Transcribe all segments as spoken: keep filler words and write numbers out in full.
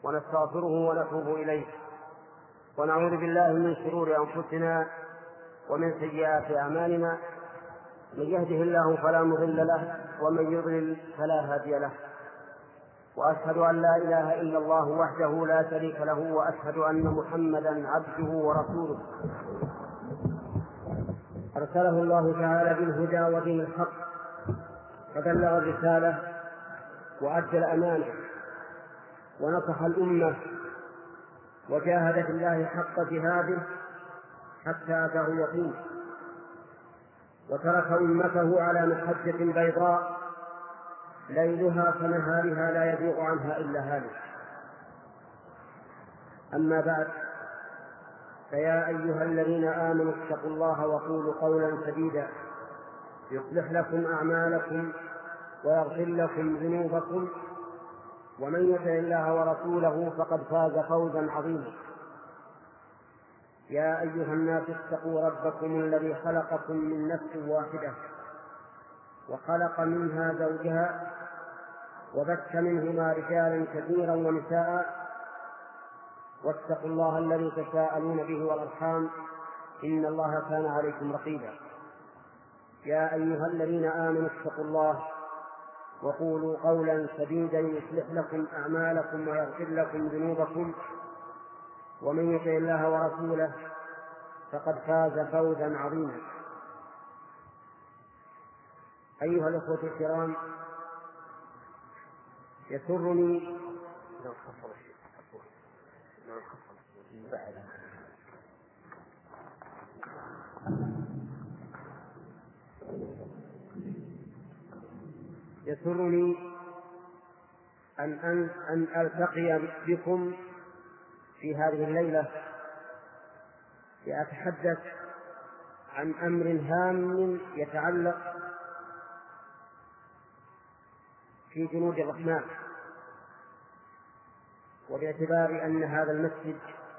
ونستغفره ونتوب إليه، ونعوذ بالله من شرور أنفسنا ومن سيئات أعمالنا، من يهده الله فلا مضل له ومن يضلل فلا هادي له، وأشهد أن لا إله إلا الله وحده لا شريك له، وأشهد أن محمدا عبده ورسوله أرسله الله تعالى بالهدى ودين الحق، فبلغ الرسالة وأدى الأمانة ونصح الأمة وجاهد في الله حق جهاده حتى أتاه اليقين، وترك أمته على محجة بيضاء ليلها كنهارها لا يزيغ عنها إلا هالك. أما بعد، فيا أيها الذين آمنوا اتقوا الله وقولوا قولا سديدا يصلح لكم أعمالكم ويغفر لكم ذنوبكم، ومن يطع الله ورسوله فقد فاز فوزا عظيما. يا أيها الناس اتقوا ربكم الذي خلقكم من نفس واحدة وخلق منها زوجها وبث منهما رجالا كثيرا ونساء، واتقوا الله الذي تساءلون به والأرحام إن الله كان عليكم رقيبا. يا أيها الذين آمنوا اتقوا الله وقولوا قولا سديدا يصلح لكم أعمالكم ويغفر لكم ذنوبكم، ومن يطع الله ورسوله فقد فاز فوزا عظيما. أيها الأخوة الكرام، يسرني يسرني أن أن ألتقي بكم في هذه الليلة لأتحدث عن أمر هام يتعلق في جنود الرحمن، وباعتبار أن هذا المسجد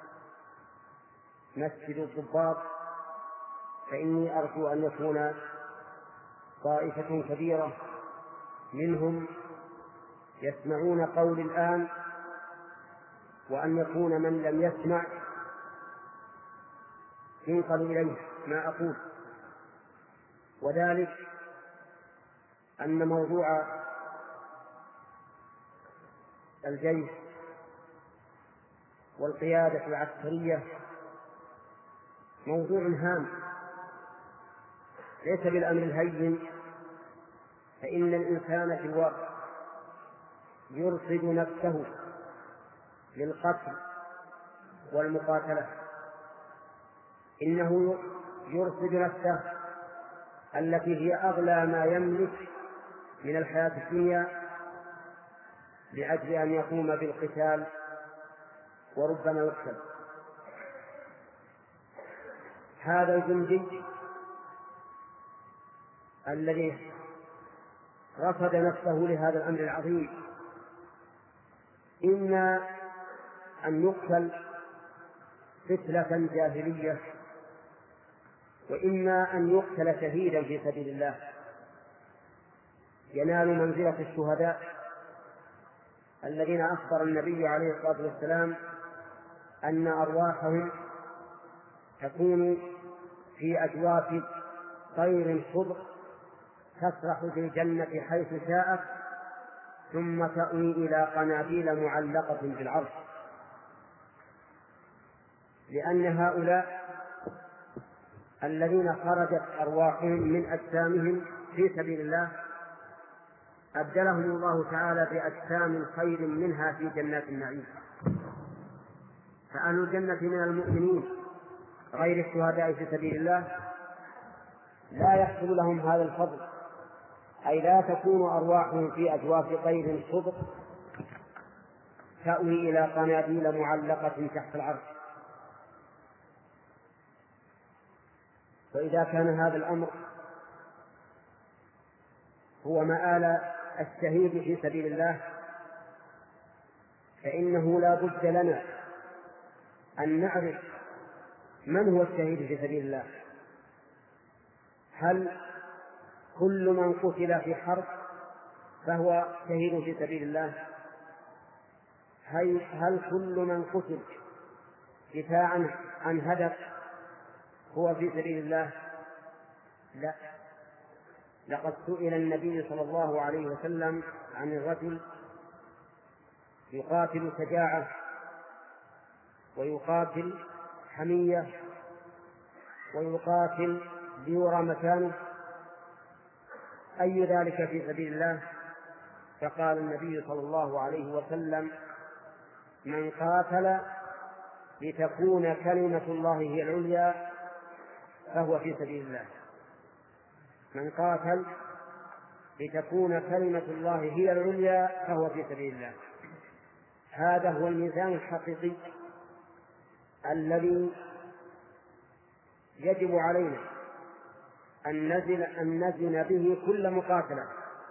مسجد الضباط، فإني أرجو أن يكون طائفة كبيرة منهم يسمعون قولي الآن، وأن يكون من لم يسمع ينقل إليه ما أقول، وذلك أن موضوع الجيش والقيادة العسكرية موضوع هام ليس بالأمر الهين، فإن الإنسان في الواقع يرصد نفسه للقتل والمقاتلة، إنه يرصد نفسه التي هي أغلى ما يملك من الحياة الدنيا لأجل أن يقوم بالقتال وربما يقتل. هذا الجندي الذي رصد نفسه لهذا الأمر العظيم إما أن يقتل قتلة جاهلية، وإما أن يقتل شهيدا في سبيل الله ينال منزلة الشهداء الذين أخبر النبي عليه الصلاة والسلام أن أرواحهم تكون في أجواف طير خضر تسرح في الجنة حيث شاءت، ثم تأوي إلى قناديل معلقة في العرش، لأن هؤلاء الذين خرجت أرواحهم من أجسامهم في سبيل الله أبدلهم الله تعالى بأجسام خير منها في جنات النعيم. فأهل الجنة من المؤمنين غير الشهداء في سبيل الله لا يحصل لهم هذا الفضل، أي لا تكون أرواحهم في أجواف طير خضر تأوي إلى قناديل معلقة تحت العرش. وإذا كان هذا الأمر هو مآل الشهيد في سبيل الله، فإنه لا بد لنا أن نعرف من هو الشهيد في سبيل الله. هل كل من قتل في حرب فهو شهيد في سبيل الله؟ هل, هل كل من قتل دفاعا عن هدف هو في سبيل الله؟ لا. لقد سئل النبي صلى الله عليه وسلم عن الرجل يقاتل شجاعة ويقاتل حمية ويقاتل ليرى مكانه، أي ذلك في سبيل الله؟ فقال النبي صلى الله عليه وسلم: من قاتل لتكون كلمة الله هي العليا فهو في سبيل الله. من قاتل لتكون كلمة الله هي العليا فهو في سبيل الله. هذا هو الميزان الحقيقي الذي يجب علينا أن نزل أن نزن به كل مقاتلة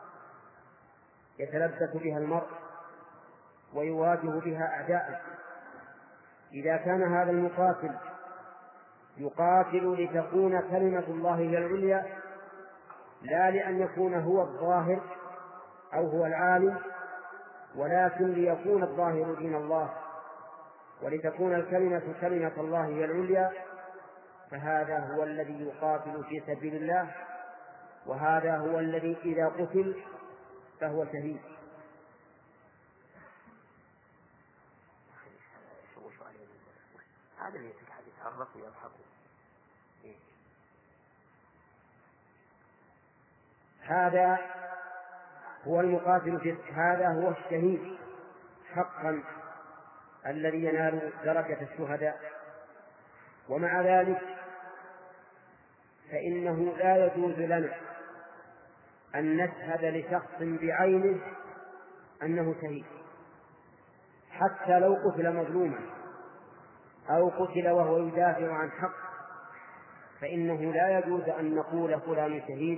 يتلبس بها المرء ويواجه بها أعداءه. إذا كان هذا المقاتل يقاتل لتكون كلمة الله هي العليا، لا لأن يكون هو الظاهر أو هو العالم، ولكن ليكون الظاهر دين الله ولتكون الكلمة كلمة الله هي العليا، فهذا هو الذي يقاتل في سبيل الله، وهذا هو الذي إذا قتل فهو شهيد. هذا اللي يتحرك ويضحك. هذا هو المقاتل في هذا هو الشهيد حقا الذي ينال درجة الشهداء. ومع ذلك فإنه لا يجوز لنا أن نشهد لشخص بعينه أنه شهيد، حتى لو قتل مظلوما أو قتل وهو يدافع عن حق، فإنه لا يجوز أن نقول فلان شهيد.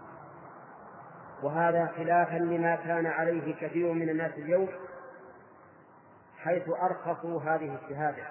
وهذا خلافا لما كان عليه كثير من الناس اليوم، حيث أرخصوا هذه الشهادة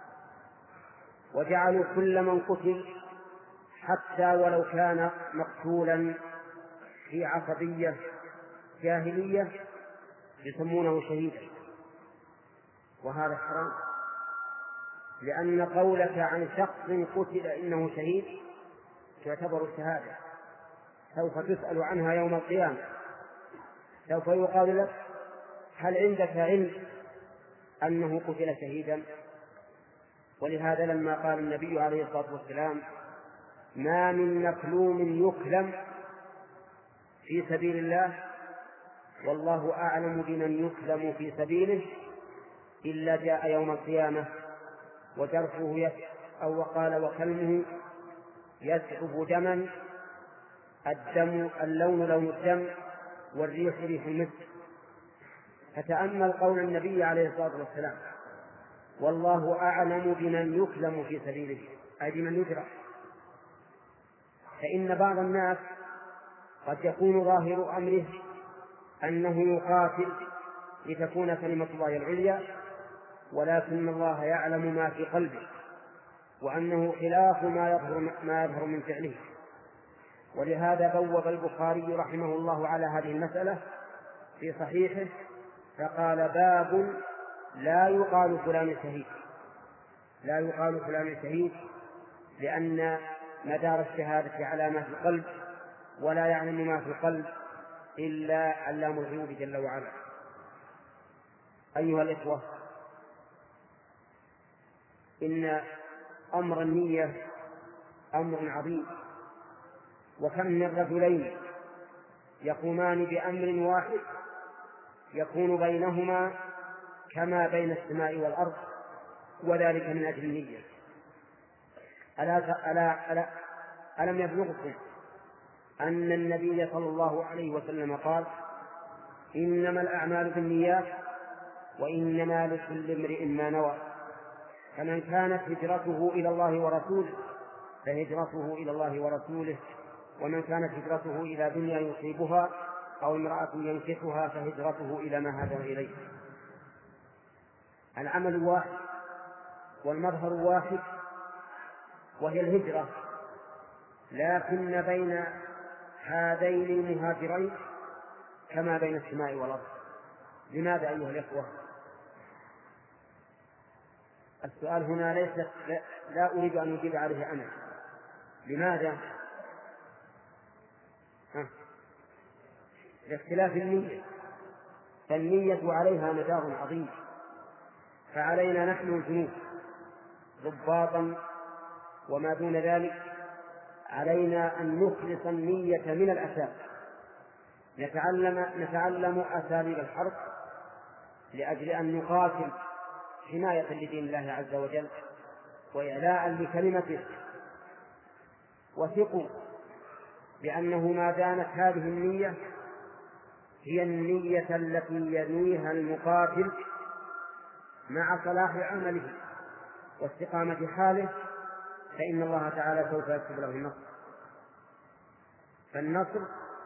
وجعلوا كل من قتل حتى ولو كان مقتولا في عصبية جاهلية يسمونه شهيدا، وهذا حرام، لأن قولك عن شخص قتل إنه شهيد تعتبر الشهادة، سوف تسأل عنها يوم القيامة. سوف يقال لك: هل عندك علم أنه قتل شهيدا؟ ولهذا لما قال النبي عليه الصلاة والسلام: ما من مكلوم يكلم في سبيل الله والله أعلم بمن يكلم في سبيله إلا جاء يوم القيامة وجرحه يسعب، أو وقال: وكلمه يسعب دما، الدم اللون لون الدم والريح ريح المسك. فتأمل قول النبي عليه الصلاة والسلام: والله أعلم بمن يكلم في سبيله، أي بمن يجرح. فإن بعض الناس قد يكون ظاهر أمره أنه يقاتل لتكون كلمة الله العليا، ولكن الله يعلم ما في قلبه، وأنه خلاف ما يظهر, ما يظهر من فعله. ولهذا بوّب البخاري رحمه الله على هذه المسألة في صحيحه فقال: باب لا يقال فلان شهيد. لا يقال فلان شهيد لأن مدار الشهادة على ما في القلب، ولا يعلم ما في القلب إلا علام الغيوب جل وعلا. أيها الإخوة، إن أمر النية أمر عظيم، وكم من رجلين يقومان بأمر واحد يكون بينهما كما بين السماء والأرض، وذلك من أجل النية. ألا ألا ألا ألم يبلغكم أن النبي صلى الله عليه وسلم قال: إنما الأعمال بالنيات وإنما لكل امرئ ما نوى، فمن كانت هجرته إلى الله ورسوله فهجرته إلى الله ورسوله، ومن كانت هجرته إلى دنيا يصيبها أو امرأة ينكحها فهجرته إلى ما هاجر إليه. العمل واحد والمظهر واحد وهي الهجرة، لكن بين هذين المهاجرين كما بين السماء والأرض. لماذا أيها الإخوة؟ السؤال هنا ليس لا أريد أن أجيب عليه أنا. لماذا؟ لاختلاف النية، فالنية عليها مدار عظيم، فعلينا نحن الجنود ضباطا وما دون ذلك علينا أن نخلص النية من الأساس، نتعلم نتعلم أساليب الحرب لأجل أن نقاتل حماية لدين الله عز وجل وإعلاء لكلمته، وثقوا بأنه ما دامت هذه النية هي النية التي ينويها المقاتل مع صلاح عمله واستقامة حاله، فإن الله تعالى سوف يكتب له النصر. فالنصر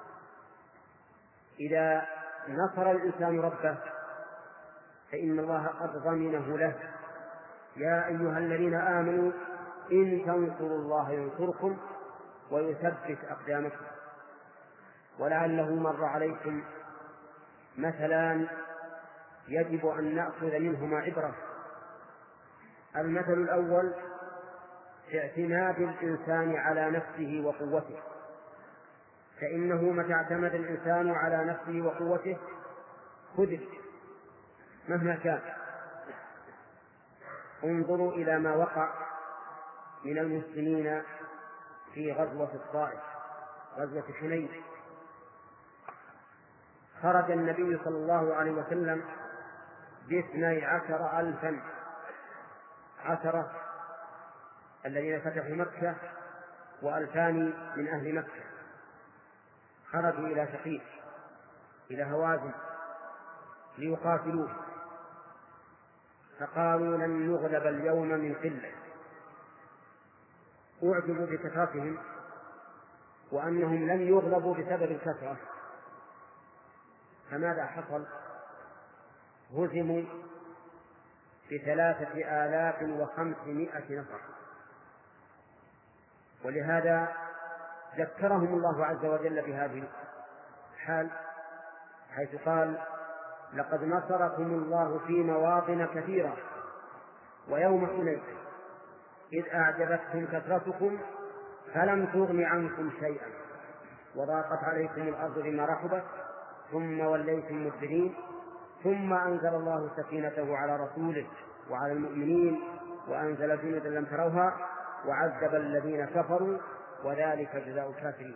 إذا نصر الإنسان ربه فإن الله قد ضمنه له: يا أيها الذين آمنوا إن تنصروا الله ينصركم ويثبت أقدامكم. ولعله مر عليكم مثلان يجب أن نأخذ منهما عبرة. المثل الأول في اعتماد الإنسان على نفسه وقوته، فإنه متى اعتمد الإنسان على نفسه وقوته خذل مهما كان. انظروا إلى ما وقع من المسلمين في غزوة الطائف، غزوة حنين. خرج النبي صلى الله عليه وسلم باثني عشر ألفا، عشرة الذين فتحوا مكة وألفان من أهل مكة، خرجوا إلى ثقيف إلى هوازن ليقاتلوه، فقالوا لن نغلب اليوم من قلة. أعجبوا بكثرتهم وأنهم لم يغلبوا بسبب الكثرة، فماذا حصل؟ هزموا بثلاثة آلاف وخمسمائة نفر. ولهذا ذكرهم الله عز وجل بهذه الحال حيث قال: لقد نصركم الله في مواطن كثيرة ويوم حنين إذ أعجبتكم كثرتكم فلم تغن عنكم شيئا وضاقت عليكم الأرض بما رحبت ثم وليتم مدبرين ثم أنزل الله سكينته على رسوله وعلى المؤمنين وأنزل جنودا لم تروها وعذب الذين كفروا وذلك جزاء الكافرين.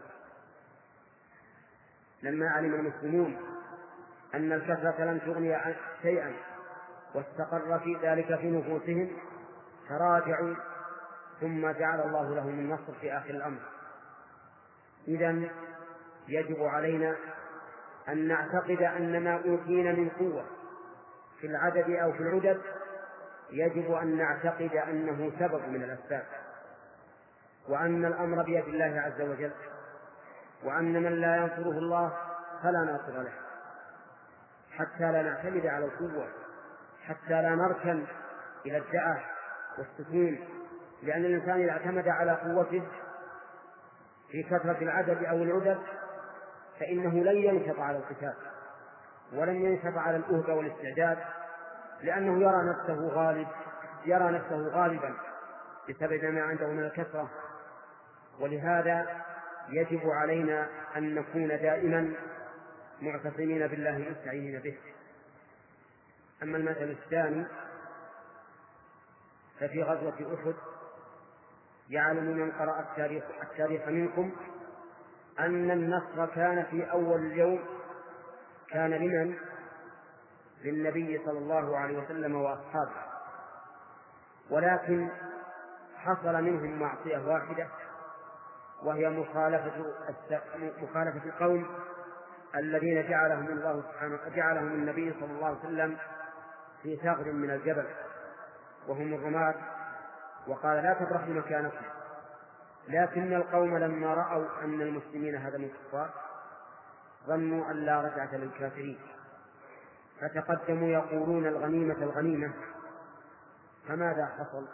لما علم المسلمون أن الكثرة لم تغني شيئا واستقر في ذلك في نفوسهم تراجعوا، ثم جعل الله لهم النصر في آخر الأمر. إذن يجب علينا أن نعتقد أن ما أوتينا من قوة في العدد أو في العدد يجب أن نعتقد أنه سبب من الأسباب، وأن الأمر بيد الله عز وجل، وأن من لا ينصره الله فلا ناصر له، حتى لا نعتمد على القوة، حتى لا نركن إلى الدعة والسكون، لأن الإنسان إذا اعتمد على قوته في كثرة العدد أو العدد فإنه لن ينشط على القتال ولن ينشط على الأهبة والاستعداد، لأنه يرى نفسه غالب يرى نفسه غالبا بسبب ما عنده من الكثرة. ولهذا يجب علينا أن نكون دائما معتصمين بالله مستعينين به. أما المثل الثاني ففي غزوة أحد يعلم من قرأ التاريخ, التاريخ منكم أن النصر كان في أول اليوم كان لمن؟ للنبي صلى الله عليه وسلم وأصحابه، ولكن حصل منهم معصية واحدة وهي مخالفة مخالفة القوم الذين جعلهم الله سبحانه جعلهم النبي صلى الله عليه وسلم في ثغر من الجبل وهم الرماة، وقال لا تبرحوا مكانكم. لكن القوم لما رأوا أن المسلمين هدموا الكفار ظنوا أن لا رجعة للكافرين، فتقدموا يقولون الغنيمة الغنيمة. فماذا حصل؟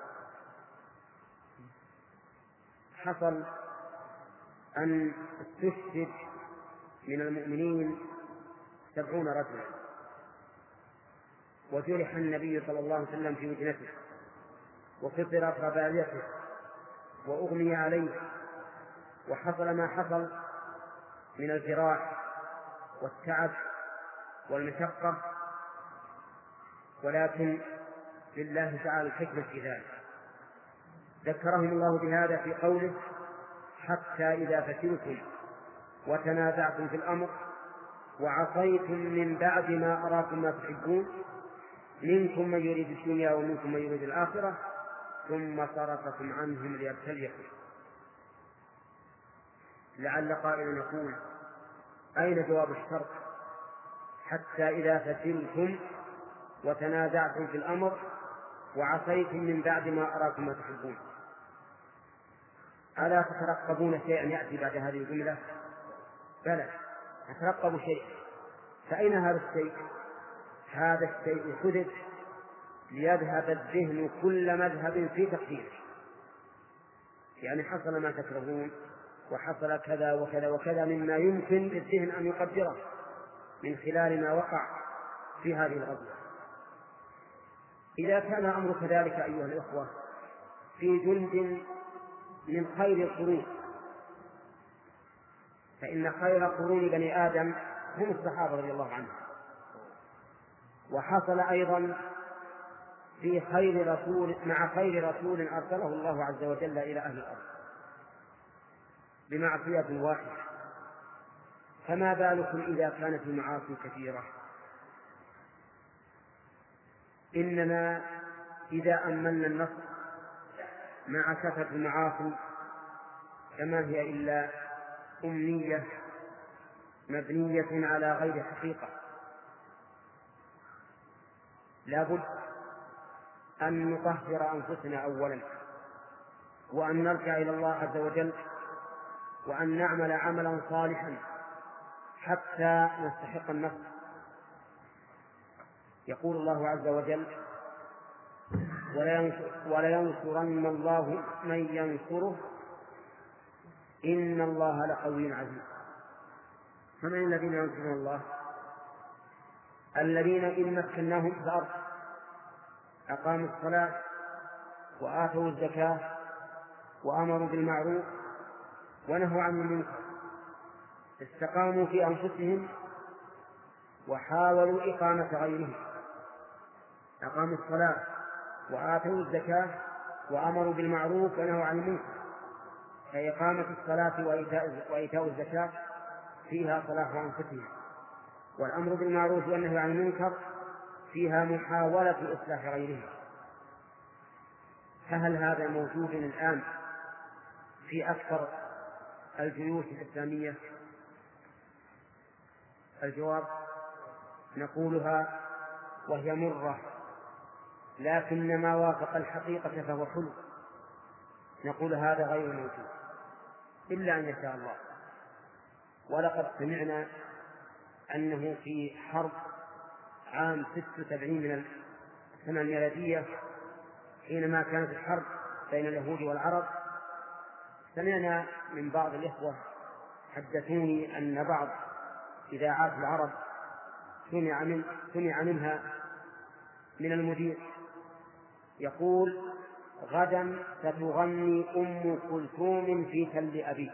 حصل أن استشهد من المؤمنين سبعون رجلا، وجرح النبي صلى الله عليه وسلم في وجنته وكثرت رباعيته وأغمي عليه وحصل ما حصل من الجراح والتعب والمشقة، ولكن لله تعالى الحكمة في ذلك. ذكرهم الله بهذا في قوله: حتى إذا فتنتم وتنازعتم في الأمر وعصيتم من بعد ما أراكم ما تحبون منكم من يريد الدنيا ومنكم من يريد الآخرة ثم صرفكم عنهم ليبتليكم. لعل قائل يقول: أين جواب الشرط حتى إذا فتنتم وتنازعتم في الأمر وعصيتم من بعد ما أراكم ما تحبون؟ ألا تترقبون شيئا يأتي بعد هذه الجملة؟ بلى، نترقب شيء. فأين هذا الشيء؟ هذا الشيء حدث ليذهب الذهن كل مذهب في تقديره، يعني حصل ما تكرهون وحصل كذا وكذا وكذا مما يمكن للذهن أن يقدره من خلال ما وقع في هذه الغزوة. إذا كان الأمر كذلك أيها الإخوة في جند من خير القرون، فإن خير قرون بني آدم هم الصحابة رضي الله عنهم، وحصل أيضا في خير رسول مع خير رسول أرسله الله عز وجل إلى أهل الأرض بمعصية واحدة، فما بالكم إذا كانت المعاصي كثيرة؟ إننا إذا أملنا النصر مع كثرة المعاصي فما هي إلا أمنية مبنية على غير حقيقة. لا بد أن نطهر أنفسنا أولا، وأن نرجع إلى الله عز وجل، وأن نعمل عملا صالحا حتى نستحق النصر. يقول الله عز وجل: ولينصرن الله من ينصره إن الله لقوي عزيز. فمن الذين ينصرون الله؟ الذين إن مكناهم في الأرض أقاموا الصلاة وآتوا الزكاة وأمروا بالمعروف ونهوا عن المنكر، استقاموا في أنفسهم وحاولوا إقامة غيرهم. أقاموا الصلاة وآتوا الزكاة وأمروا بالمعروف ونهوا عن المنكر، فإقامة الصلاة وإيتاء الزكاة فيها صلاح أنفسهم، والأمر بالمعروف والنهي عن المنكر فيها محاولة إصلاح غيرهم. فهل هذا موجود الآن في أكثر الجيوش الإسلامية؟ الجواب: نقولها وهي مرة، لكن ما وافق الحقيقة فهو حلو. نقول هذا غير موجود إلا أن يشاء الله. ولقد سمعنا أنه في حرب عام ست وسبعين من السنة الميلادية، حينما كانت الحرب بين اليهود والعرب، سمعنا من بعض الإخوة حدثوني أن بعض إذاعات العرب سمع, من سمع منها من المدير يقول: غدا ستغني أم كلثوم في تل أبيك.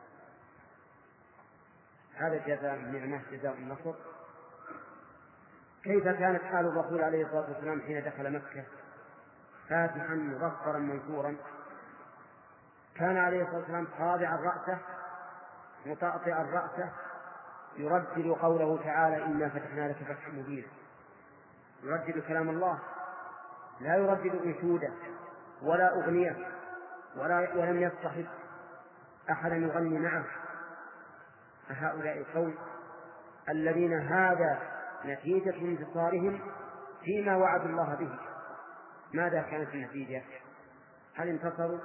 هذا جزاء النعمة، جزاء النصر. كيف كانت حال الرسول عليه الصلاة والسلام حين دخل مكة؟ فاتحا مغفرا منصورا، كان عليه الصلاة والسلام خاضعا رأسه مطأطئا رأسه، يردد قوله تعالى: إنا فتحنا لك فتحا مبينا. يردد كلام الله، لا يردد أنشوده ولا أغنية ولا ولم يصطحب أحدا يغني معه. فهؤلاء القوم الذين هذا نتيجة انتصارهم فيما وعد الله به، ماذا كانت النتيجة؟ هل انتصروا؟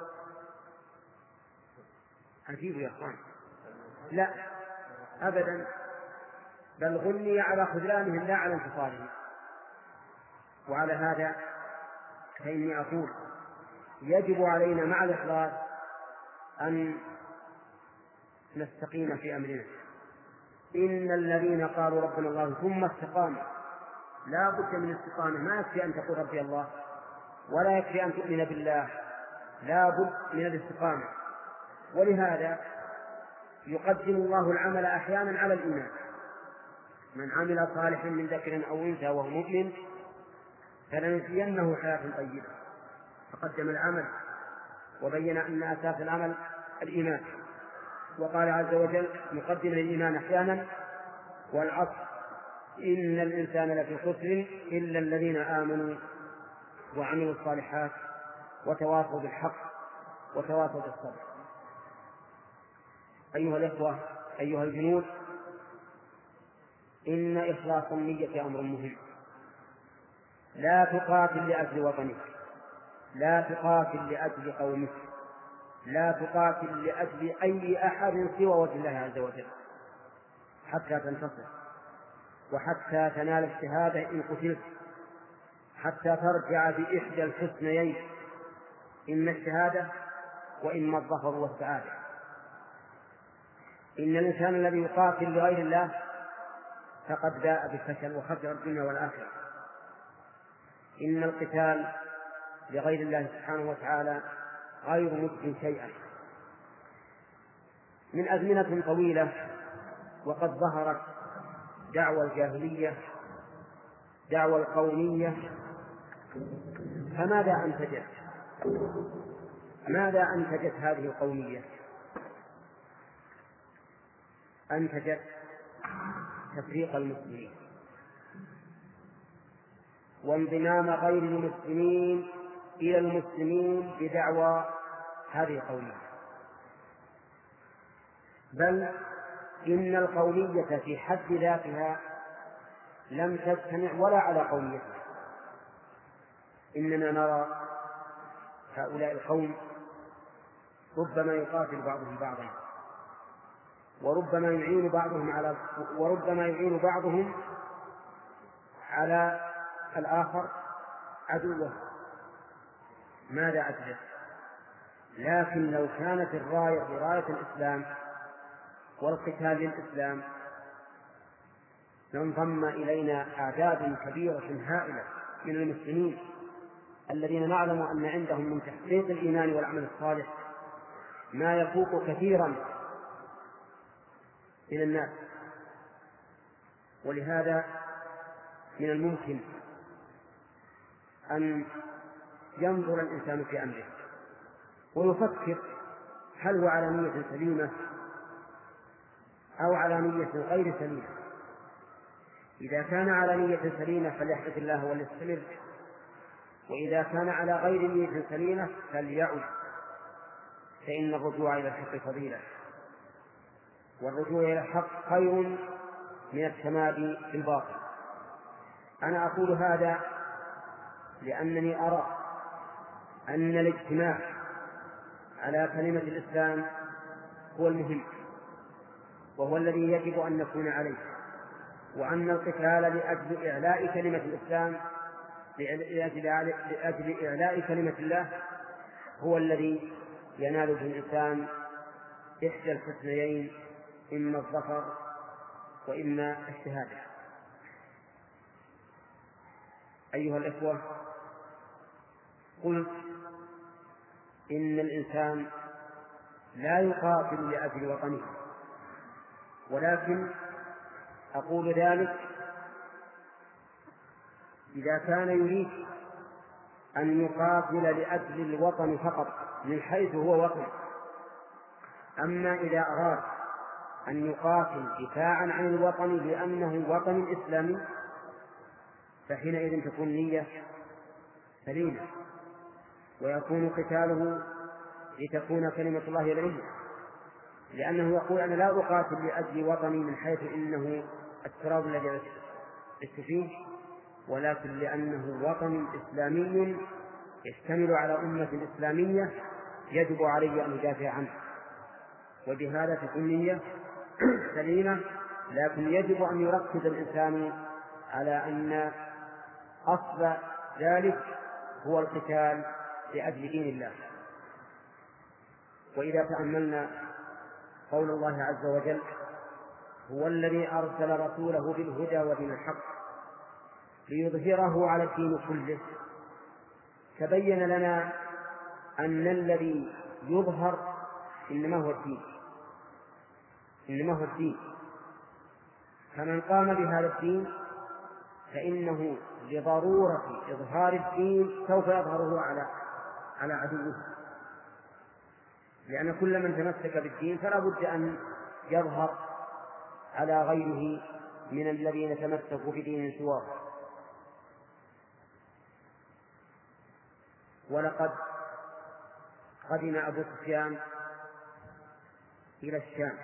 عجيب يا أخوان، لا أبدا، بل غني على خذلانهم لا على انتصارهم. وعلى هذا فإني أقول يجب علينا مع الإخلاص أن نستقيم في أمرنا. إن الذين قالوا ربنا الله ثم استقاموا، لا بد من الاستقامة، ما يكفي أن تقول ربي الله، ولا يكفي أن تؤمن بالله، لا بد من الاستقامة. ولهذا يقدم الله العمل أحيانا على الإيمان. من عمل صالحا من ذكر أو أنثى وهو مؤمن فلنحيينه حياة طيبة، فقدم العمل وبين أن أساس العمل الإيمان. وقال عز وجل مقدم الإيمان أحيانا: والعصر إن الإنسان لفي خسر إلا الذين آمنوا وعملوا الصالحات وتواصوا بالحق وتواصوا بالصبر. أيها الإخوة، أيها الجنود، إن إخلاص النية أمر مهم. لا تقاتل لأجل وطنك، لا تقاتل لأجل قومك، لا تقاتل لأجل أي أحد سوى وجه الله عز وجل حتى تنتصر وحتى تنال الشهادة إن قتلت، حتى ترجع بإحدى الحسنيين، إما الشهادة وإما الظفر والسعادة. إن الإنسان الذي يقاتل لغير الله فقد باء بالفشل وخسر الدنيا والآخرة. إن القتال لغير الله سبحانه وتعالى غير مجد شيئا. من أزمنة طويلة وقد ظهرت دعوى الجاهلية، دعوى القومية، فماذا أنتجت؟ ماذا أنتجت هذه القومية؟ أنتجت تفريق المسلمين وانضمام غير المسلمين إلى المسلمين بدعوى هذه القومية. بل إن القومية في حد ذاتها لم تجتمع ولا على قوميتها. إننا نرى هؤلاء القوم ربما يقاتل بعضهم بعضا، وربما يعين بعضهم على وربما يعين بعضهم على الآخر عدوه. ماذا أجل؟ لكن لو كانت الراية راية الإسلام والقتال للإسلام لانضم إلينا أعداد كبيرة هائلة من المسلمين الذين نعلم أن عندهم من تحقيق الإيمان والعمل الصالح ما يفوق كثيرا من الناس. ولهذا من الممكن أن ينظر الإنسان في أمره ويفكر هل هو على نية سليمة أو على نية غير سليمة. إذا كان على نية سليمة فليحمد الله وليستمر، وإذا كان على غير نية سليمة فليعد، فإن الرجوع إلى الحق فضيلة، والرجوع إلى الحق خير من التمادي في الباطل. أنا أقول هذا لأنني أرى أن الاجتماع على كلمة الإسلام هو المهم وهو الذي يجب أن نكون عليه، وأن القتال لأجل إعلاء كلمة الإسلام لأجل إعلاء كلمة الله هو الذي ينال به الإنسان إحدى الحسنيين، إما الظفر وإما الشهادة. أيها الإخوة، قلت إن الإنسان لا يقاتل لأجل وطنه، ولكن أقول ذلك إذا كان يريد أن يقاتل لأجل الوطن فقط من حيث هو وطن. أما إذا أراد أن يقاتل دفاعا عن الوطن لأنه وطن إسلامي فحينئذ تكون نية سليمة، ويكون قتاله لتكون كلمة الله العليا، لأنه يقول أنا لا أقاتل لأجل وطني من حيث إنه التراب الذي عشت فيه، ولكن لأنه وطن إسلامي يشتمل على أمة إسلامية يجب علي أن أدافع عنه. وبهذا تكون نية سليمة، لكن يجب أن يركز الإنسان على أن أصل ذلك هو القتال لأجل دين الله. وإذا تأملنا قول الله عز وجل هو الذي أرسل رسوله بالهدى ودين الحق ليظهره على الدين كله، تبين لنا أن الذي يظهر إنما هو الدين، إنما هو الدين. فمن قام بهذا الدين فإنه لضرورة إظهار الدين سوف يظهره على على عدوه، لأن كل من تمسك بالدين فلا بد أن يظهر على غيره من الذين تمسكوا بدين سواه. ولقد قدم أبو سفيان إلى الشام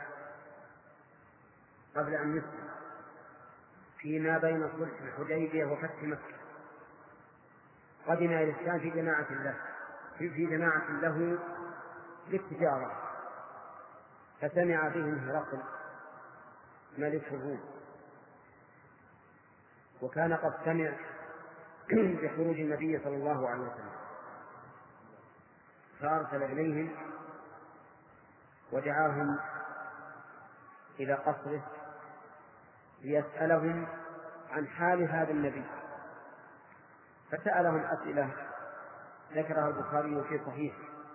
قبل أن يسلم فيما بين صلح الحديبية وفتح مكة. قدم إلى الشام في جماعة له في جماعة له للتجارة، فسمع بهم هرقل ملك الروم، وكان قد سمع بخروج النبي صلى الله عليه وسلم، فأرسل إليهم ودعاهم إلى قصره ليسألهم عن حال هذا النبي، فسألهم أسئلة ذكرها البخاري في صحيح.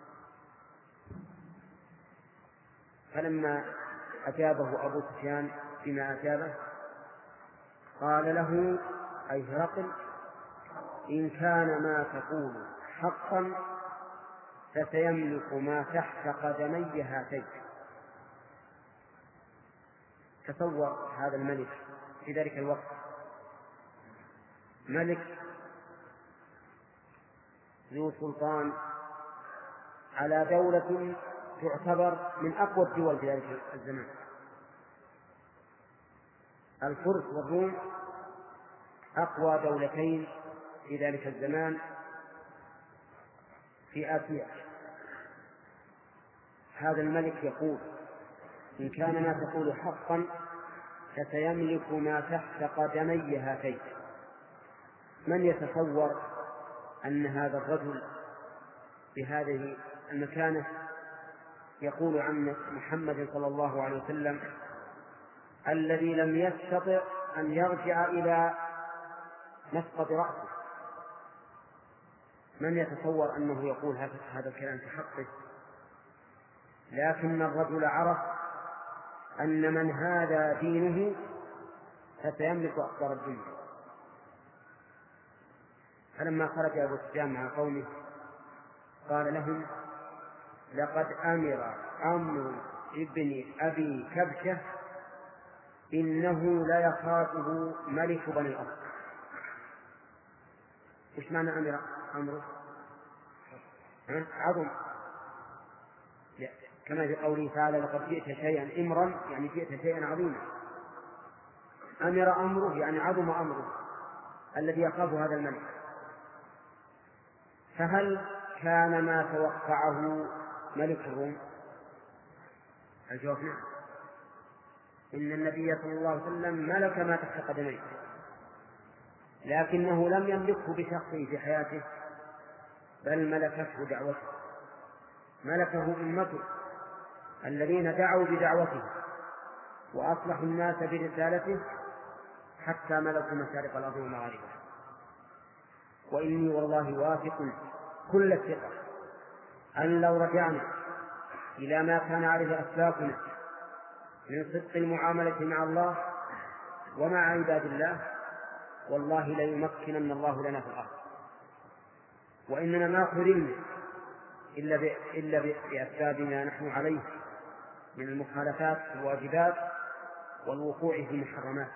فلما أجابه أبو سفيان فيما أجابه قال له أي هرقل: إن كان ما تقول حقا فسيملك ما تحت قدمي هاتين. تصور هذا الملك في ذلك الوقت، ملك ذو سلطان على دولة تعتبر من أقوى الدول في ذلك الزمان. الفرس والروم أقوى دولتين في ذلك الزمان في آسيا. هذا الملك يقول: إن كان ما تقول حقا فسيملك ما تحت قدمي هاتين. من يتصور أن هذا الرجل بهذه المكانة يقول عن محمد صلى الله عليه وسلم الذي لم يستطع أن يرجع إلى مسقط رأسه، من يتصور أنه يقول هذا الكلام في حقه؟ لكن الرجل عرف أن من هذا دينه فسيملك أقدار الدنيا. فلما خرج أبو سفيان مع قومه قال لهم: لقد أمر عمرو ابن أبي كبشة إنه لا يخافه ملك بني الأرض. إيش معنى أمر عمرو؟ عظم، كما في قوله تعالى: لقد جئت شيئا إمرا، يعني جئت شيئا عظيما. أمر أمره يعني عظم أمره الذي يخاف هذا الملك. فهل كان ما توقعه ملك الروم؟ الجواب نعم. إن النبي صلى الله عليه وسلم ملك ما تحت قدميه، لكنه لم يملكه بشخصه في حياته، بل ملكته دعوته، ملكه أمته الذين دعوا بدعوته وأصلحوا الناس برسالته حتى ملكوا مشارق الأرض ومغاربها. وإني والله واثق كل الثقة أن لو رجعنا إلى ما كان عليه أسلافنا من صدق المعاملة مع الله ومع عباد الله والله ليمكنن الله لنا في الأرض، وإننا ما خذلنا إلا إلا بأسباب ما نحن عليه من المخالفات والواجبات والوقوع في المحرمات،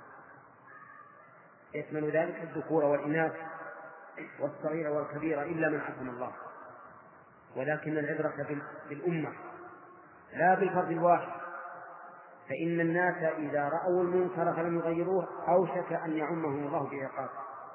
يشمل ذلك الذكور والإناث والصغير والكبير إلا من عصم الله. ولكن العبرة بالأمة لا بالفرد الواحد، فإن الناس إذا رأوا المنكر فلم يغيروه أوشك أن يعمهم الله بعقابه.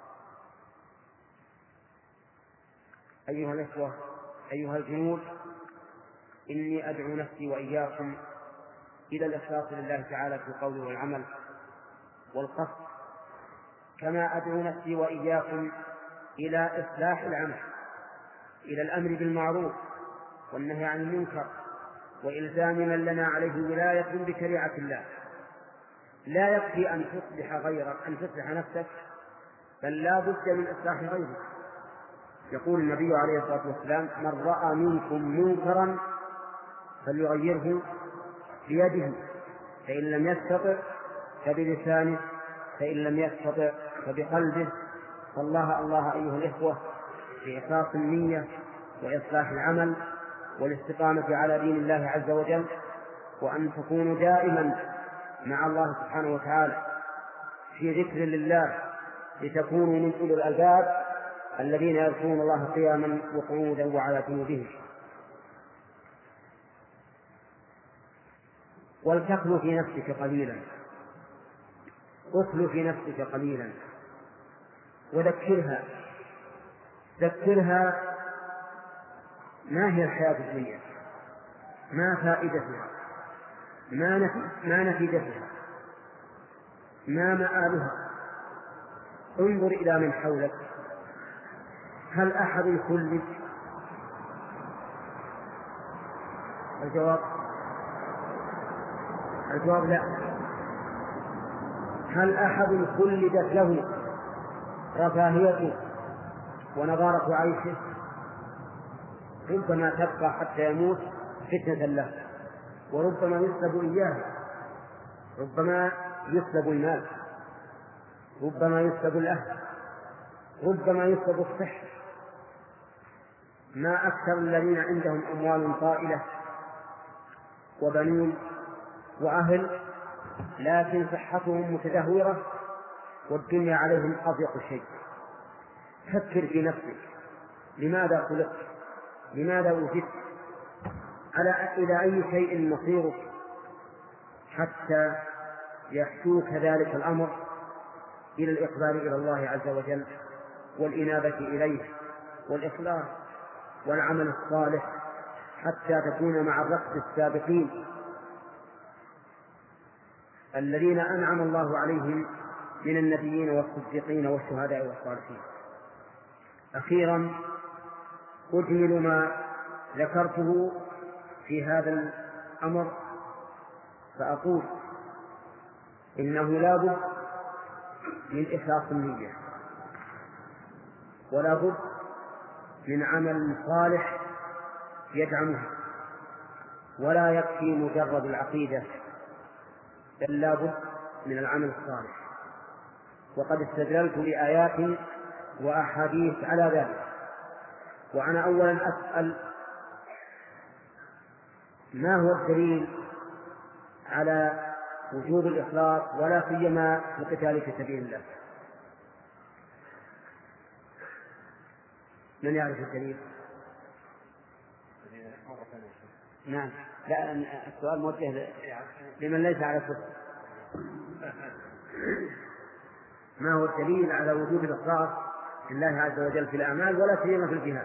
أيها الإخوة، أيها الجنود، إني أدعو نفسي وإياكم إلى الإخلاص لله تعالى في القول والعمل والقصد، كما أدعو نفسي وإياكم إلى إصلاح العمل، إلى الأمر بالمعروف والنهي عن المنكر، وإلزام من لنا عليه ولاية بشريعة الله. لا يكفي أن تصلح غيرك، أن تصلح نفسك، بل لا بد من إصلاح غيرك. يقول النبي عليه الصلاة والسلام: من رأى منكم منكرا فليغيره بيده، فإن لم يستطع فبلسانه، فإن لم يستطع فبقلبه. فالله الله أيها الإخوة بإخلاص النية وإصلاح العمل والاستقامة على دين الله عز وجل، وأن تكونوا دائما مع الله سبحانه وتعالى في ذكر لله، لتكونوا من أولي الألباب الذين يذكرون الله قياما وقعودا وعلى جنوبهم. ولتخلو في نفسك قليلا، اخلو في نفسك قليلا وذكرها، ذكرها ما هي الحياة الدنيا، ما فائدتها، ما نتيجتها، ما مآلها. انظر إلى من حولك، هل أحد خلد؟ الجواب الجواب لا. هل أحد خلدت له رفاهيته ونظارة عيشه؟ ربما تبقى حتى يموت فتنة له، وربما يسلب إياه، ربما يسلب المال، ربما يسلب الأهل، ربما يسلب الصحة. ما أكثر الذين عندهم أموال طائلة وبنون وأهل لكن صحتهم متدهورة والدنيا عليهم أضيق شيء. فكر في نفسك، لماذا خلقت؟ لماذا وجدت؟ على إلى أي شيء مصيرك؟ حتى يحشوك ذلك الأمر إلى الإقبال إلى الله عز وجل والإنابة إليه والإخلاص والعمل الصالح، حتى تكون مع الركب السابقين الذين أنعم الله عليهم من النبيين والصديقين والشهداء والصالحين. أخيرا أجمل ما ذكرته في هذا الأمر، فأقول إنه لا بد من إخلاص النية، ولا بد من عمل صالح يدعمه، ولا يكفي مجرد العقيدة، بل لا بد من العمل الصالح. وقد استدللت بآيات وأحاديث على ذلك. وأنا أولا أسأل: ما هو الدليل على وجوب الإخلاص ولا سيما في القتال في سبيل الله؟ من يعرف الدليل؟ نعم، لا، السؤال موجه لمن ليس على كفر. ما هو الدليل على وجوب الإخلاص لله عز وجل في الأعمال ولا سيما في الجهاد؟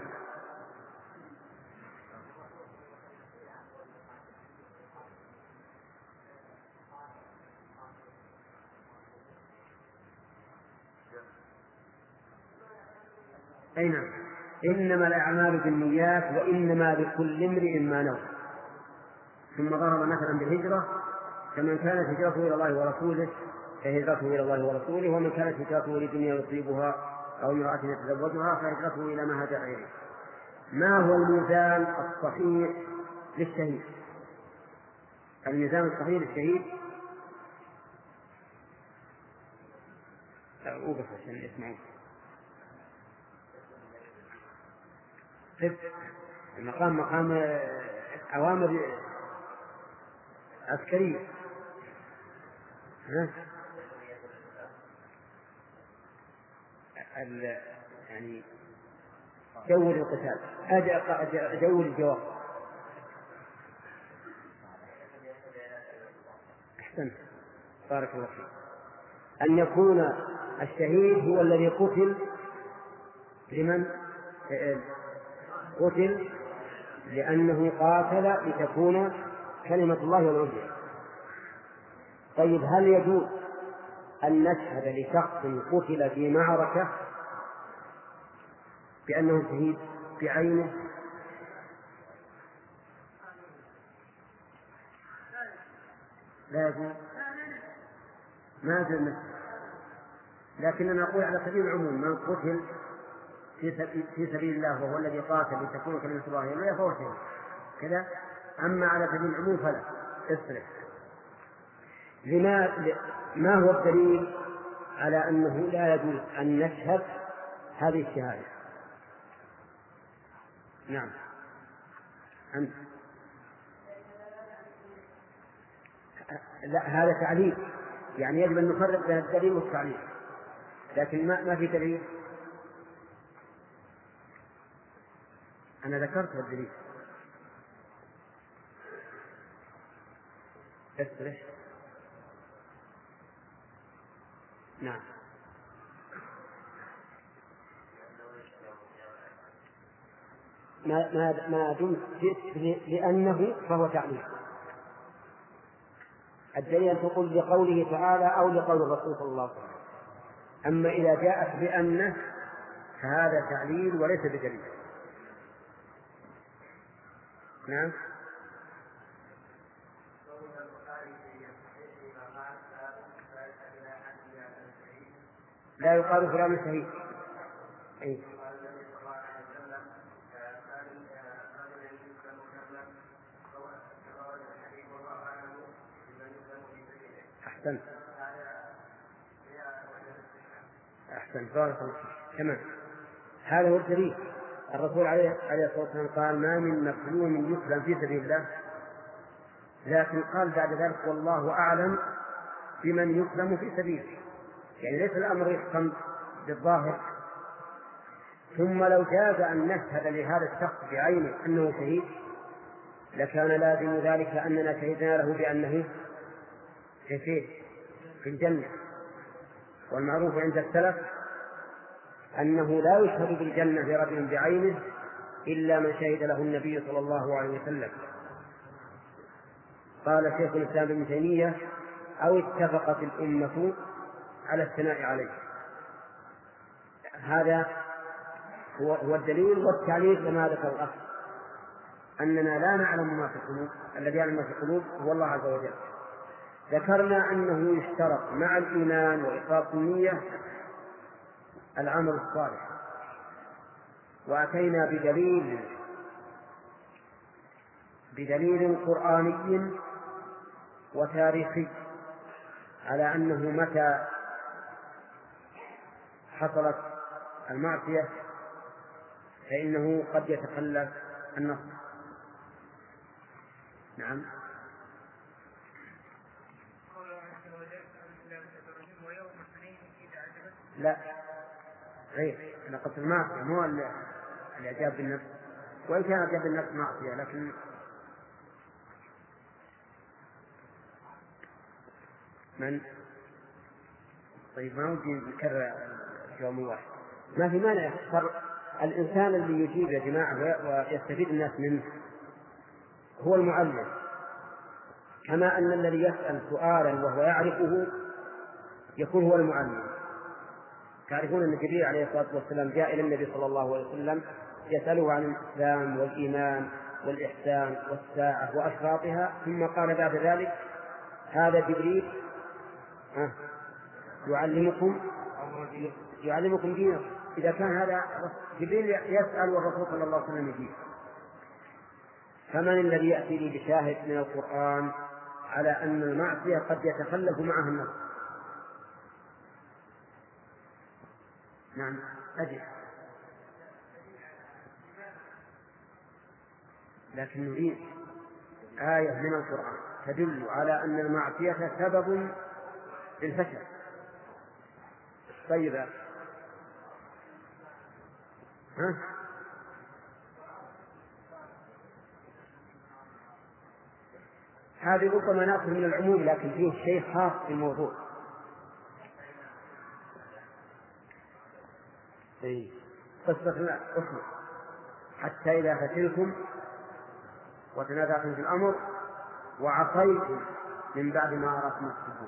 أي نعم، إنما الأعمال بالنيات وإنما لكل امرئ ما نوى. ثم ضرب مثلا بالهجرة: فمن كانت هجرته إلى الله ورسوله فهجرته إلى الله ورسوله، ومن كانت هجرته لدنيا يصيبها أو امرأة يتزوجها فهجرته إلى ما هاجر إليه. ما هو الميزان الصحيح للشهيد؟ الميزان الصحيح للشهيد أوقف عشان يسمعون. المقام مقام أوامر عسكرية، يعني جو القتال، جو الجواب. أحسنت، بارك الله فيك. أن يكون الشهيد هو الذي قتل لمن قتل لأنه قاتل لتكون كلمة الله العليا. طيب، هل يجوز أن نشهد لشخص قتل في معركة بأنه شهيد بعينه؟ لا يجوز، ما يجوز. لكننا نقول على سبيل العموم: من قتل في سبيل الله وهو الذي قاتل لتكون كلمة الله هي العليا فهو شهيد كذا. أما على سبيل العموم فلا اصرف. لما ما هو الدليل على أنه لا يجوز أن نشهد هذه الشهادة؟ نعم أنت. لا هذا تعليل، يعني يجب أن نفرق بين الدليل والتعليل، لكن ما ما في دليل. أنا ذكرت الدليل. اصرف. نعم ما ما ما دمت جئت لأنه فهو تعليل. الدليل أن تقول لقوله تعالى أو لقول الرسول صلى الله عليه وسلم. أما إذا جاءت بأنه فهذا تعليل وليس بدليل. نعم لا يقال فلان شهيد. أي أحسن أحسن بارك الله فيك. تمام. هذا هو الدليل. الرسول عليه الصلاة والسلام قال ما من مظلوم يسلم في سبيل الله، لكن قال بعد ذلك والله أعلم بمن يسلم في سبيله، يعني ليس الأمر يحكم بالظاهر. ثم لو جاز أن نشهد لهذا الشخص بعينه أنه شهيد لكان لازم ذلك أننا شهدنا له بأنه شهيد في الجنة. والمعروف عند السلف أنه لا يشهد بالجنة لرجل بعينه إلا من شهد له النبي صلى الله عليه وسلم. قال شيخ الإسلام ابن تيمية أو اتفقت الأمة على الثناء عليه. هذا هو, هو الدليل والتعليل كما ذكر الأخ أننا لا نعلم ما في القلوب، الذي يعلم ما في القلوب هو الله عز وجل. ذكرنا أنه يشترط مع الإيمان وإخلاص النية العمل الصالح، وأتينا بدليل بدليل قرآني وتاريخي على أنه متى حصلت المعصية فإنه قد يتخلف النص. نعم لا غير. أنا قلت المعصية مو الإعجاب بالنفس، وإن كان إعجاب بالنفس معصية لكن من طيب ما ودي نكرر يوم واحد. ما في مانع يختار الإنسان اللي يجيب يا جماعة ويستفيد الناس منه هو المعلم، كما أن الذي يسأل سؤالا وهو يعرفه يكون هو المعلم. تعرفون أن جبريل عليه الصلاة والسلام جاء إلى النبي صلى الله عليه وسلم يسأله عن الإسلام والإيمان والإحسان والساعة وأشراطها، ثم قال بعد ذلك هذا جبريل يعلمكم يعلمكم دينكم. إذا كان هذا جبريل يسأل والرسول صلى الله عليه وسلم يجيب، فمن الذي يأتي لي بشاهد من القرآن على أن المعصية قد يتخلف معها النص؟ نعم أجل، لكن نريد آية من القرآن تدل على أن المعصية سبب للفشل. طيب ها؟ هذه ربما نأخذ من العموم لكن فيه شيء خاص في الموضوع. أي قصة لا أسمع حتى إذا فتلتم وتنازعتم في الأمر وعصيتم من بعد ما أراكم السبيل.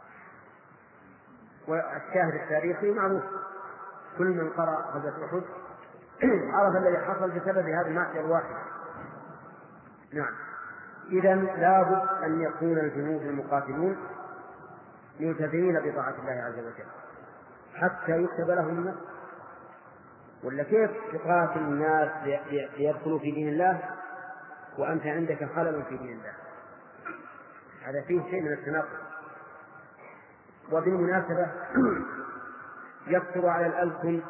والشاهد التاريخي معروف، كل من قرأ غزوة أحد عرف الذي حصل بسبب هذه المعصية الواحدة. نعم. إذن لابد أن يكون الجنود المقاتلون ملتزمين بطاعة الله عز وجل حتى يكتب لهم النصر. ولا كيف تقاتل الناس ليدخلوا في دين الله وأنت عندك خلل في دين الله؟ هذا فيه شيء من التناقض. وبالمناسبة يكثر على الألسن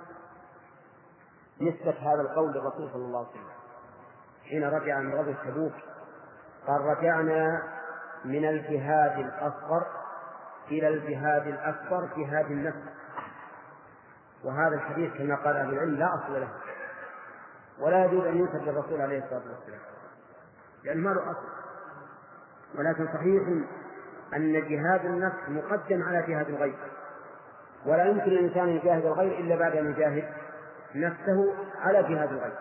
نسبة هذا القول للرسول صلى الله عليه وسلم حين رجع من غزوة تبوك، قال رجعنا من الجهاد الأصغر إلى الجهاد الأكبر، جهاد النفس. وهذا الحديث كما قال أهل العلم لا أصل له، ولا يجوز أن ينسب للرسول عليه الصلاة والسلام لأنه ما له أصل. ولكن صحيح أن جهاد النفس مقدم على جهاد الغير، ولا يمكن الإنسان أن يجاهد الغير إلا بعد أن يجاهد نفسه على جهاد الغير.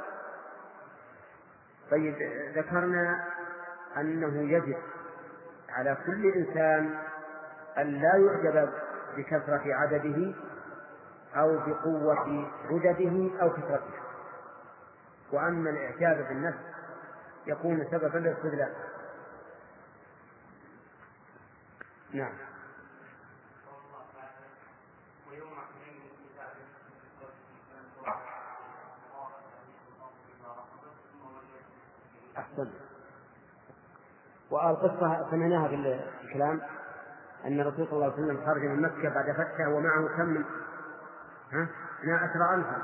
طيب، ذكرنا أنه يجب على كل إنسان أن لا يعجب بكثرة عدده أو بقوة عدده أو كثرته، وأن الإعجاب بالنفس يكون سببا للخذلان. نعم. أحسن. والقصة سمعناها في الكلام أن الرسول صلى الله عليه وسلم خرج من مكة بعد فتحه ومعه كم من ها اثنا عشر ألفا،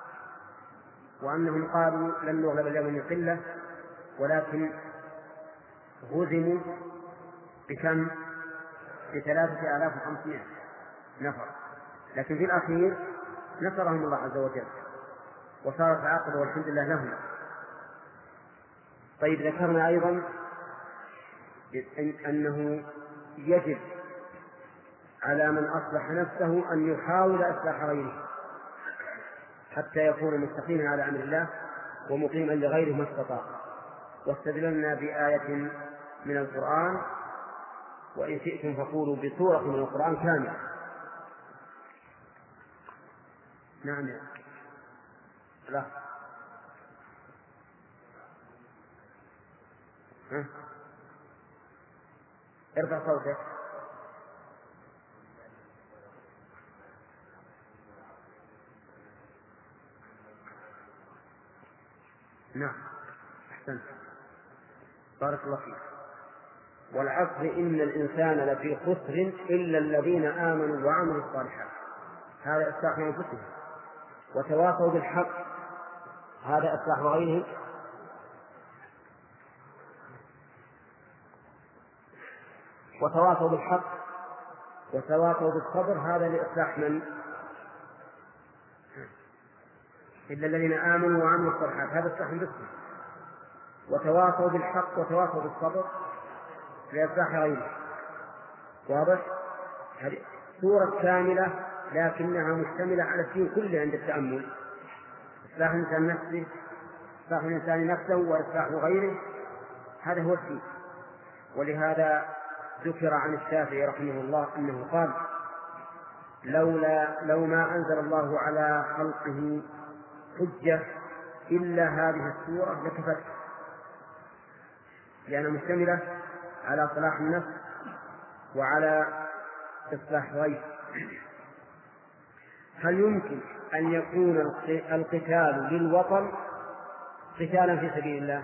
وأنهم قالوا لن نغلب اليوم من قلة، ولكن هزموا بكم؟ بثلاثة آلاف وخمسمائة نفر، لكن في الأخير نصرهم الله عز وجل وصارت العاقبة والحمد لله لهم. طيب، ذكرنا أيضا أنه يجب على من أصلح نفسه أن يحاول إصلاح غيره حتى يكون مستقيما على أمر الله ومقيما لغيره ما استطاع. واستدللنا بآية من القرآن، وإن شئتم فقولوا بسورة من القرآن كاملة. نعم. لا. ها؟ ارفع صوتك. نعم، أحسنت، بارك الله فيك. والعصر إن الإنسان لفي خسر إلا الذين آمنوا وعملوا الصالحات، هذا إصلاح أنفسهم، وتواصوا بالحق، هذا إصلاح غيرهم، وتواصوا بالحق وتواصوا بالصبر، هذا لإصلاح من؟ إلا الذين آمنوا وعملوا الصالحات، هذا إصلاح أنفسهم. وتواصوا بالحق وتواصوا بالصبر لإصلاح غيره. واضح؟ هذه سورة كاملة لكنها مشتملة على الدين كله عند التأمل. إصلاح الإنسان نفسه، إصلاح الإنسان نفسه وإصلاح غيره، هذا هو الدين. ولهذا ذكر عن الشافعي رحمه الله أنه قال: لولا لو ما أنزل الله على خلقه حجة إلا هذه السورة لكفت، لأنها مشتملة على صلاح النفس وعلى إصلاح غيره. هل يمكن أن يكون القتال للوطن قتالا في سبيل الله؟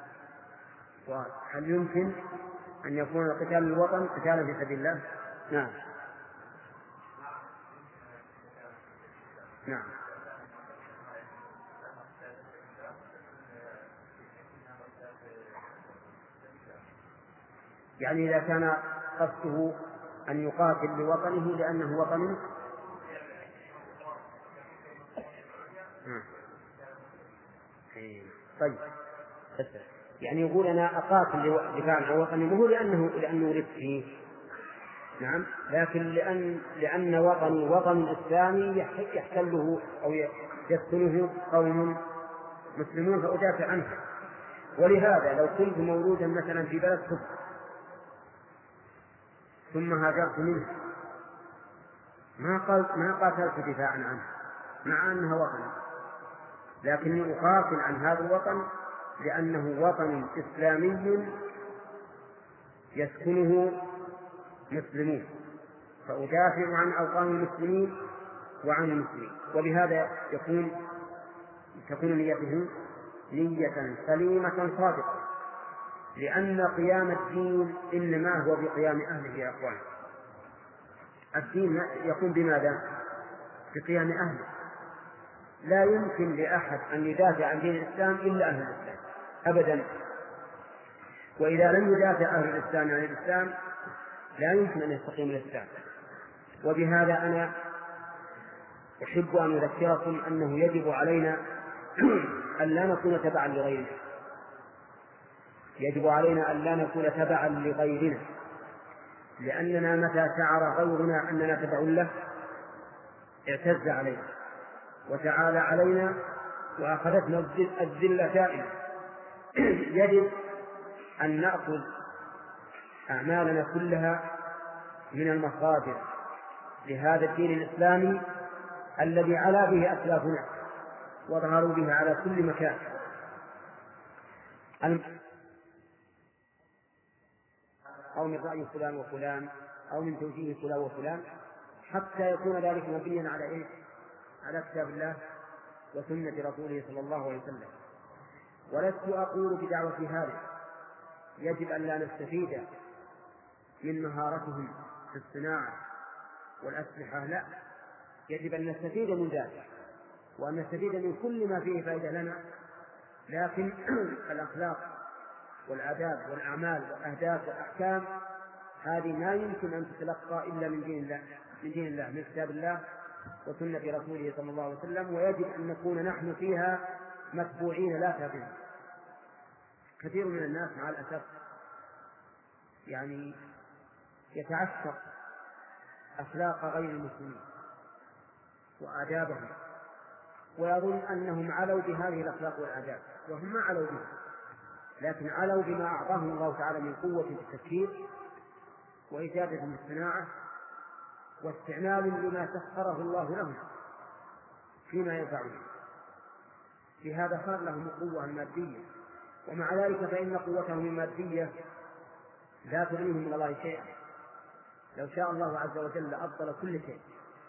هل يمكن أن يكون القتال للوطن قتالا في سبيل الله؟ نعم. نعم. يعني إذا كان قصده أن يقاتل لوطنه لأنه وطن. طيب، يعني يقول أنا أقاتل دفاعا عن وطني مو لأنه لأنه ولدت فيه، نعم، لكن لأن لأن وطني وطن إسلامي يحتله أو يسكنه قوم مسلمون فأدافع عنه. ولهذا لو كنت مولودا مثلا في بلد كفر ثم هاجرت منه ما قلت ما قاتلت دفاعا عنه مع أنها وطن، لكني أقاتل عن هذا الوطن لأنه وطن إسلامي يسكنه مسلمون، فأدافع عن أوطان المسلمين وعن المسلمين. وبهذا يكون تكون نيته نية سليمة صادقة، لأن قيام الدين إنما هو بقيام أهله يا أخوان. الدين يكون بماذا؟ بقيام أهله. لا يمكن لأحد أن يدافع عن دين الإسلام إلا أهل الإسلام أبدا. وإذا لم يدافع أهل الإسلام عن الإسلام لا يمكن أن يستقيم الإسلام. وبهذا أنا أحب أن أذكركم أنه يجب علينا أن لا نكون تبعا لغيرنا، يجب علينا أن لا نكون تبعا لغيرنا، لأننا متى شعر غيرنا أننا تبع له اعتز علينا وتعالى علينا وأخذتنا الذلة دائما. يجب أن نأخذ أعمالنا كلها من المصادر لهذا الدين الإسلامي الذي علا به أسلافنا وظهروا به على كل مكان، أو من رأي فلان وفلان أو من توجيه فلان وفلان، حتى يكون ذلك مبنيا على إيه؟ على كتاب الله وسنة رسوله صلى الله عليه وسلم. ولست أقول بدعوة هذه يجب أن لا نستفيد من مهارتهم في الصناعة والأسلحة، لا، يجب أن نستفيد من ذلك وأن نستفيد من كل ما فيه فائدة لنا، لكن الأخلاق والآداب والأعمال والأهداف والأحكام هذه ما يمكن أن تتلقى إلا من دين الله من دين الله من كتاب الله وسنة رسوله صلى الله عليه وسلم، ويجب أن نكون نحن فيها متبوعين لا تابعين. كثير من الناس مع الأسف يعني يتعشق أخلاق غير المسلمين وآدابهم، ويظن أنهم علوا بهذه الأخلاق والآداب، وهم ما علوا بها، لكن علوا بما أعطاهم الله تعالى من قوة في التفكير وإجادة في الصناعة واستعمال لما سخره الله لهم فيما ينفعهم. لهذا صار لهم القوة المادية، ومع ذلك فإن قوتهم المادية لا تغنيهم من الله شيئا. لو شاء الله عز وجل أبطل كل شيء.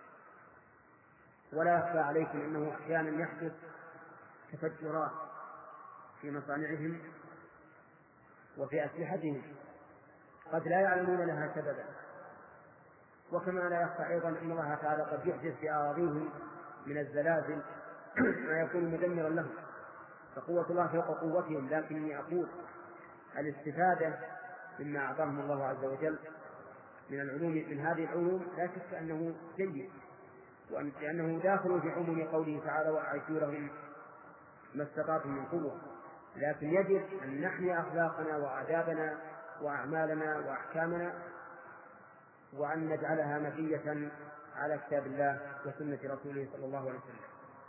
ولا يخفى عليكم أنه أحيانا يحدث تفجرات في مصانعهم وفي أسلحتهم قد لا يعلمون لها سببا، وكما لا يخفى أيضا أن الله تعالى قد يحدث في أراضيهم من الزلازل ما يكون مدمرا لهم، فقوة الله فوق قوتهم. لكنني أقول الاستفادة مما أعطاهم الله عز وجل من العلوم من هذه العلوم لا شك أنه جيد، لأنه داخل في عموم قوله تعالى وأعدوا لهم ما استطعتم من قوة. لكن يجب أن نحمي أخلاقنا وآدابنا وأعمالنا وأحكامنا، وأن نجعلها مبنية على كتاب الله وسنة رسوله صلى الله عليه وسلم.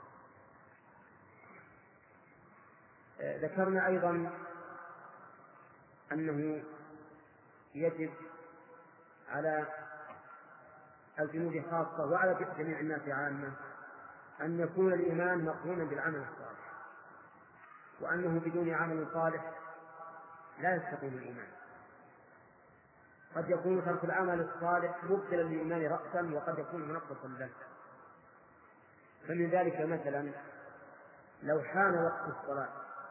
ذكرنا أيضا أنه يجب على الجنود خاصة وعلى جميع الناس عامة أن يكون الإيمان مقرونا بالعمل الصالح، وأنه بدون عمل صالح لا يستقيم الإيمان. قد يكون ترك العمل الصالح مبطلا للإيمان رأسا، وقد يكون منقصا له. فمن ذلك مثلا لو حان وقت الصلاة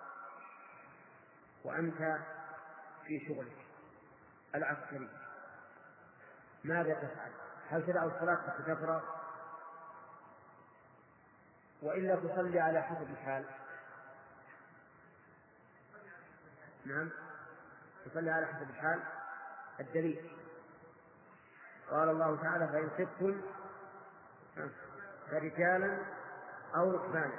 وأنت في شغلك العسكري ماذا تفعل؟ هل تدع الصلاة حتى تفرغ، وإلا تصلي على حسب الحال؟ نعم، تصلي على حسب الحال. الدليل قال الله تعالى فإن خفتم فرجالا أو ركبانا،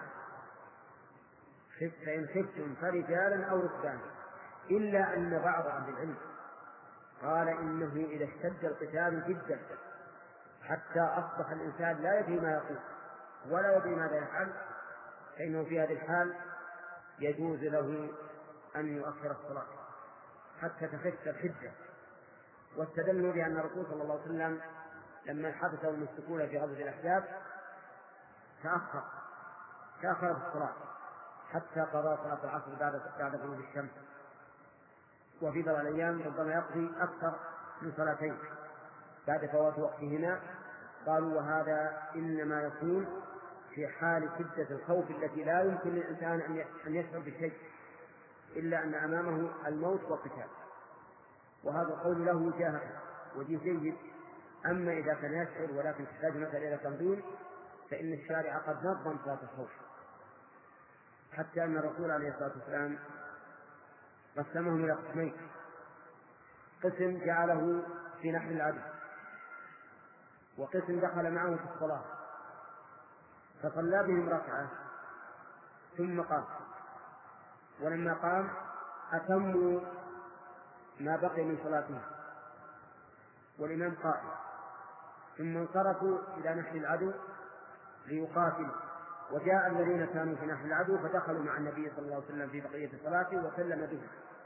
فإن خفتم فرجالا أو ركبانا، إلا أن بعض أهل العلم قال إنه إذا اشتد القتال جدا حتى أصبح الإنسان لا يدري ما يقول ولا يدري ماذا يفعل، فإنه في هذه الحال يجوز له أن يؤخر الصلاة حتى تخف الحجة. واستدلوا بأن الرسول صلى الله عليه وسلم لما حدث المشركون في غزوة الأحزاب تأخر تأخر في الصلاة حتى قضى صلاة العصر بعد بعد غروب الشمس، وفي بعض الأيام ربما يقضي أكثر من صلاتين بعد فوات وقتهما قالوا وهذا إنما يكون في حال شدة الخوف التي لا يمكن للإنسان أن يشعر بشيء إلا أن أمامه الموت والقتال، وهذا القول له وجاهة وجه جيد. أما إذا كان يشعر ولكن تحتاج مثلا إلى تنظيم فإن الشارع قد نظم صلاة الخوف، حتى أن الرسول عليه الصلاة والسلام قسمهم إلى قسمين: قسم جعله في نحو العدو، وقسم دخل معه في الصلاة فصلى بهم ركعة ثم قام، ولما قام أتموا ما بقي من صلاته والإمام قائم، ثم انصرفوا إلى نحو العدو ليقاتلوا، وجاء الذين كانوا في نحو العدو فدخلوا مع النبي صلى الله عليه وسلم في بقية صلاته وسلم بهم.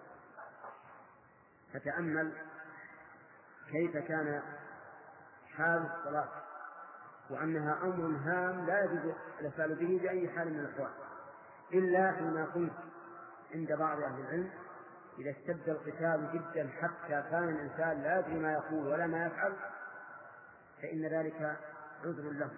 فتأمل كيف كان حال الصلاة، وأنها أمر هام لا يجوز الإفعال به بأي حال من الأحوال، إلا فيما كنت عند بعض أهل العلم إذا اشتد القتال جدا حتى كان الإنسان لا يدري ما يقول ولا ما يفعل فإن ذلك عذر له.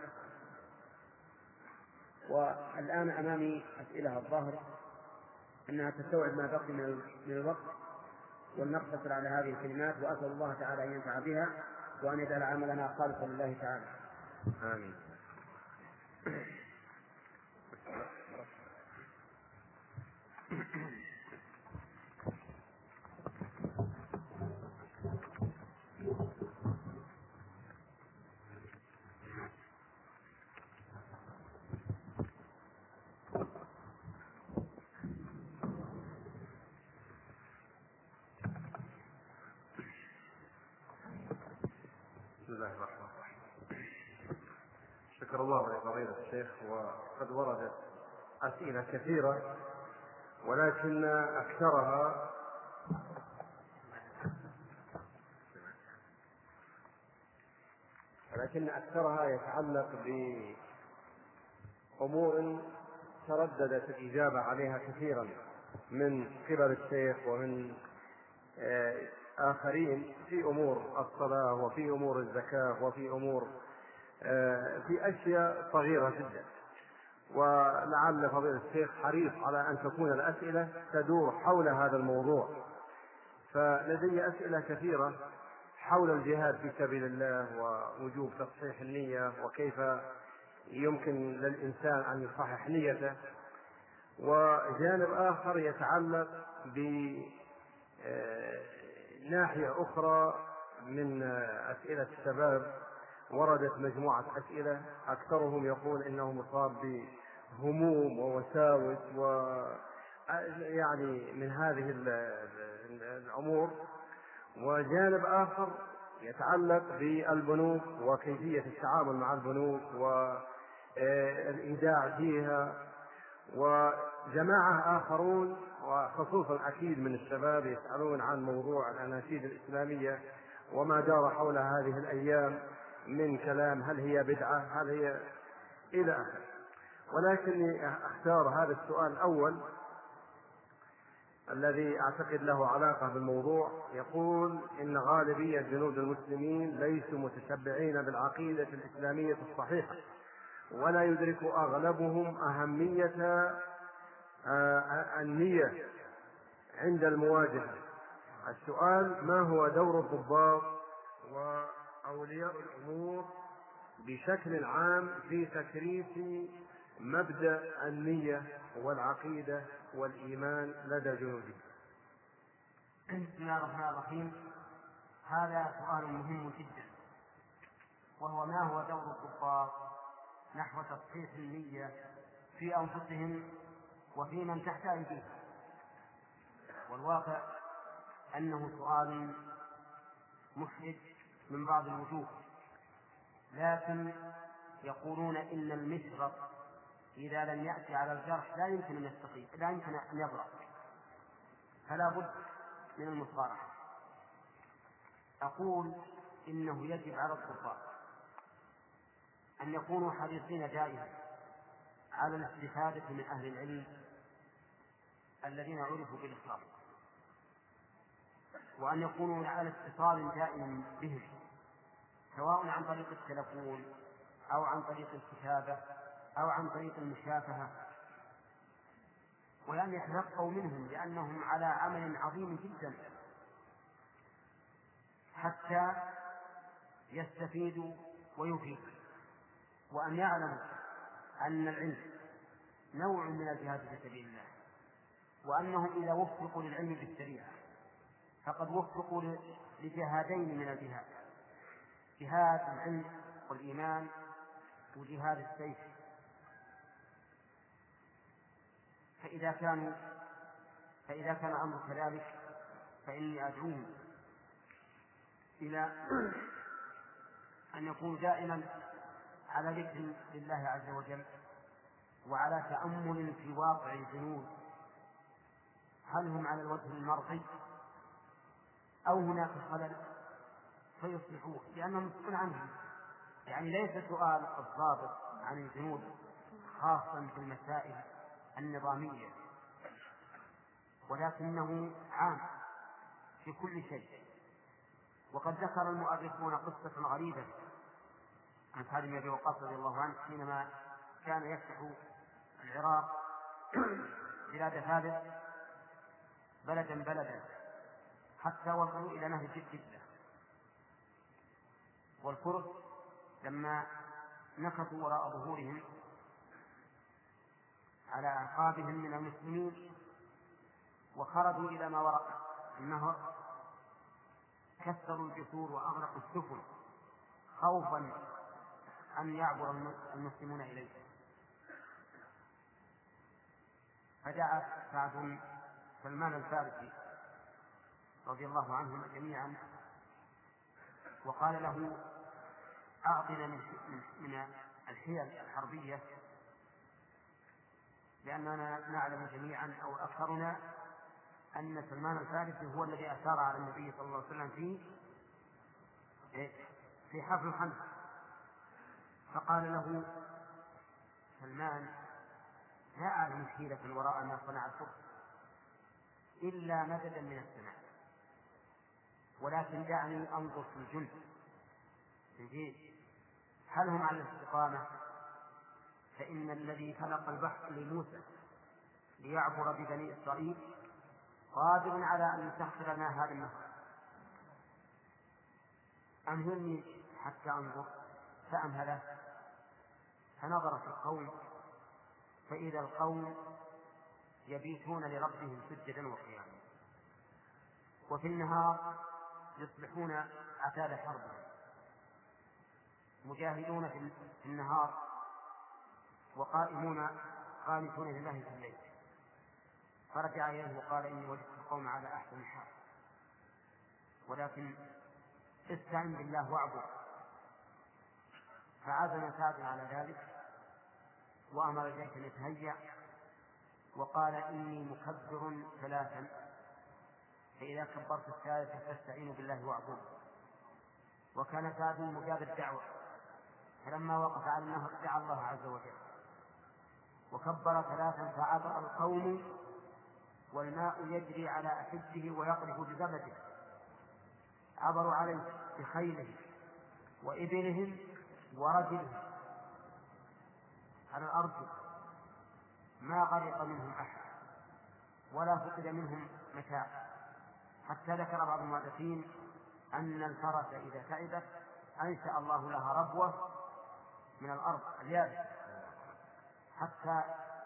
والآن أمامي أسئلة الظاهر أنها تستوعب ما بقي من الوقت، ولنقتصر على هذه الكلمات، وأسأل الله تعالى أن ينفع بها وأن يجعل عملنا خالصا لله تعالى. آمين. بسم الله الرحمن الرحيم. شكر الله لفضيلة الشيخ. وقد وردت أسئلة كثيرة ولكن أكثرها ولكن أكثرها يتعلق بأمور ترددت الإجابة عليها كثيرا من قبل الشيخ ومن آخرين في أمور الصلاة وفي أمور الزكاة وفي أمور في أشياء صغيرة جدا، ولعل فضيلة الشيخ حريص على أن تكون الأسئلة تدور حول هذا الموضوع. فلدي أسئلة كثيرة حول الجهاد في سبيل الله ووجوب تصحيح النية وكيف يمكن للإنسان أن يصحح نيته، وجانب آخر يتعلق بناحية أخرى من أسئلة الشباب. وردت مجموعة أسئلة أكثرهم يقول إنه مصاب بهموم ووساوس ويعني من هذه الأمور، وجانب آخر يتعلق بالبنوك وكيفية التعامل مع البنوك والإيداع فيها، وجماعة آخرون وخصوصا أكيد من الشباب يسألون عن موضوع الأناشيد الإسلامية وما دار حول هذه الأيام من كلام، هل هي بدعة هل هي إلى آخره. ولكني أختار هذا السؤال الأول الذي أعتقد له علاقة بالموضوع. يقول إن غالبية جنود المسلمين ليسوا متشبعين بالعقيدة الإسلامية الصحيحة، ولا يدرك أغلبهم أهمية النية عند المواجهة. السؤال: ما هو دور الضباط وأولياء الأمور بشكل عام في تكريس مبدأ النية والعقيدة والإيمان لدى جنوده؟ بسم الله الرحمن الرحيم. هذا سؤال مهم جدا، وهو ما هو دور الضباط نحو تصحيح النية في أنفسهم وفي من تحت أيديهم. والواقع أنه سؤال محرج من بعض الوجوه، لكن يقولون إن المشرط إذا لم يأتي على الجرح لا يمكن أن يستقيم، لا يمكن أن يبرأ، فلا بد من المصارحة. أقول إنه يجب على الضباط أن يكونوا حريصين دائما على الاستفادة من أهل العلم الذين عرفوا بالإخلاص، وأن يكونوا على اتصال دائم بهم سواء عن طريق التلفون أو عن طريق الكتابة أو عن طريق المشافهة، وأن يتلقوا منهم لأنهم على عمل عظيم جدا حتى يستفيدوا ويفيدوا، وأن يعلموا أن العلم نوع من الجهاد في سبيل الله، وأنهم إذا وفقوا للعلم بالشريعة فقد وفقوا لجهادين من الجهاد: جهاد العلم والإيمان وجهاد السيف. فإذا كانوا فإذا كان الأمر كذلك فإني أدعوهم إلى أن يكونوا دائما على ذكر لله عز وجل وعلى تأمل في واقع الجنود، هل هم على الوجه المرضي أو هناك خلل فيصلحوه، لأنهم مسؤول عنهم. يعني ليس سؤال الضابط عن الجنود خاصا في المسائل النظامية، ولكنه عام في كل شيء. وقد ذكر المؤرخون قصة غريبة عن سعد بن أبي وقاص رضي الله عنه حينما كان يفتح العراق بلاد فارس بلدا بلدا حتى وصلوا إلى نهر جدة، والفرس لما نكثوا وراء ظهورهم على أعقابهم من المسلمين وخرجوا إلى ما وراء النهر كسروا الجسور وأغرقوا السفن خوفا أن يعبر المسلمون إليه. فجاء سعد سلمان الفارسي رضي الله عنهم جميعا وقال له: أعطنا من الحيل الحربية، لأننا نعلم جميعا أو أكثرنا أن سلمان الفارسي هو الذي أثار على النبي صلى الله عليه وسلم في في حفل الخندق. فقال له سلمان: لا أعلم حيلة وراء ما صنع الفرس إلا مددا من السماء، ولكن دعني أنظر في الجند الجيش هل هم على الاستقامة، فإن الذي خلق البحر لموسى ليعبر ببني إسرائيل قادر على أن يسخر لنا هذا النهر، أمهلني حتى أنظر. فأمهله فنظر في القوم فإذا القوم يبيتون لربهم سجدا وقياما، وفي النهار يصبحون عتاد حربهم مجاهدون في النهار وقائمون قانتون لله في الليل. فرجع إليه وقال: إني وجدت القوم على أحسن حال، ولكن استعن بالله واعبد. فعزم سعد على ذلك وأمر الجيش أن يتهيأ وقال: إني مكبر ثلاثا، فإذا كبرت الثالثة فاستعينوا بالله واعبدوا. وكان سعد مجاب الدعوة، فلما وقف على النهر دعا الله عز وجل وكبر ثلاثا فعبر القوم والماء يجري على أحجه ويقذف بزبده. عبروا عليه بخيلهم وإبلهم ورجلهم على الأرض، ما غرق منهم أحد ولا فقد منهم متاع، حتى ذكر بعض المؤرخين أن الفرس إذا تعبت أنشأ الله لها ربوة من الأرض اليابسة حتى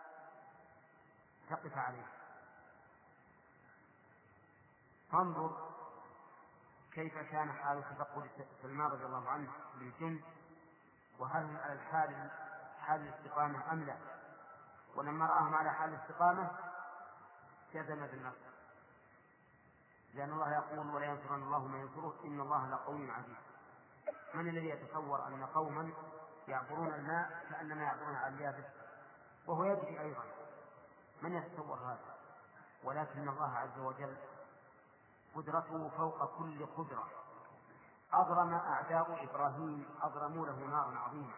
تقف عليه. فانظر كيف كان حال تفقد سلمان رضي الله عنه للجند، وهل هم على الحال حال الاستقامة أم لا. ولما رآهم على حال الاستقامة جزم بالنصر، لأن الله يقول: ولا ينصرن الله من ينصره إن الله لقوي عزيز. من الذي يتصور أن قوما يعبرون الماء كأنما يعبرون على اليابس وهو يجري أيضا؟ من يتصور هذا؟ ولكن الله عز وجل قدرته فوق كل قدرة. أضرم أعداء إبراهيم أضرموا له نارا عظيمة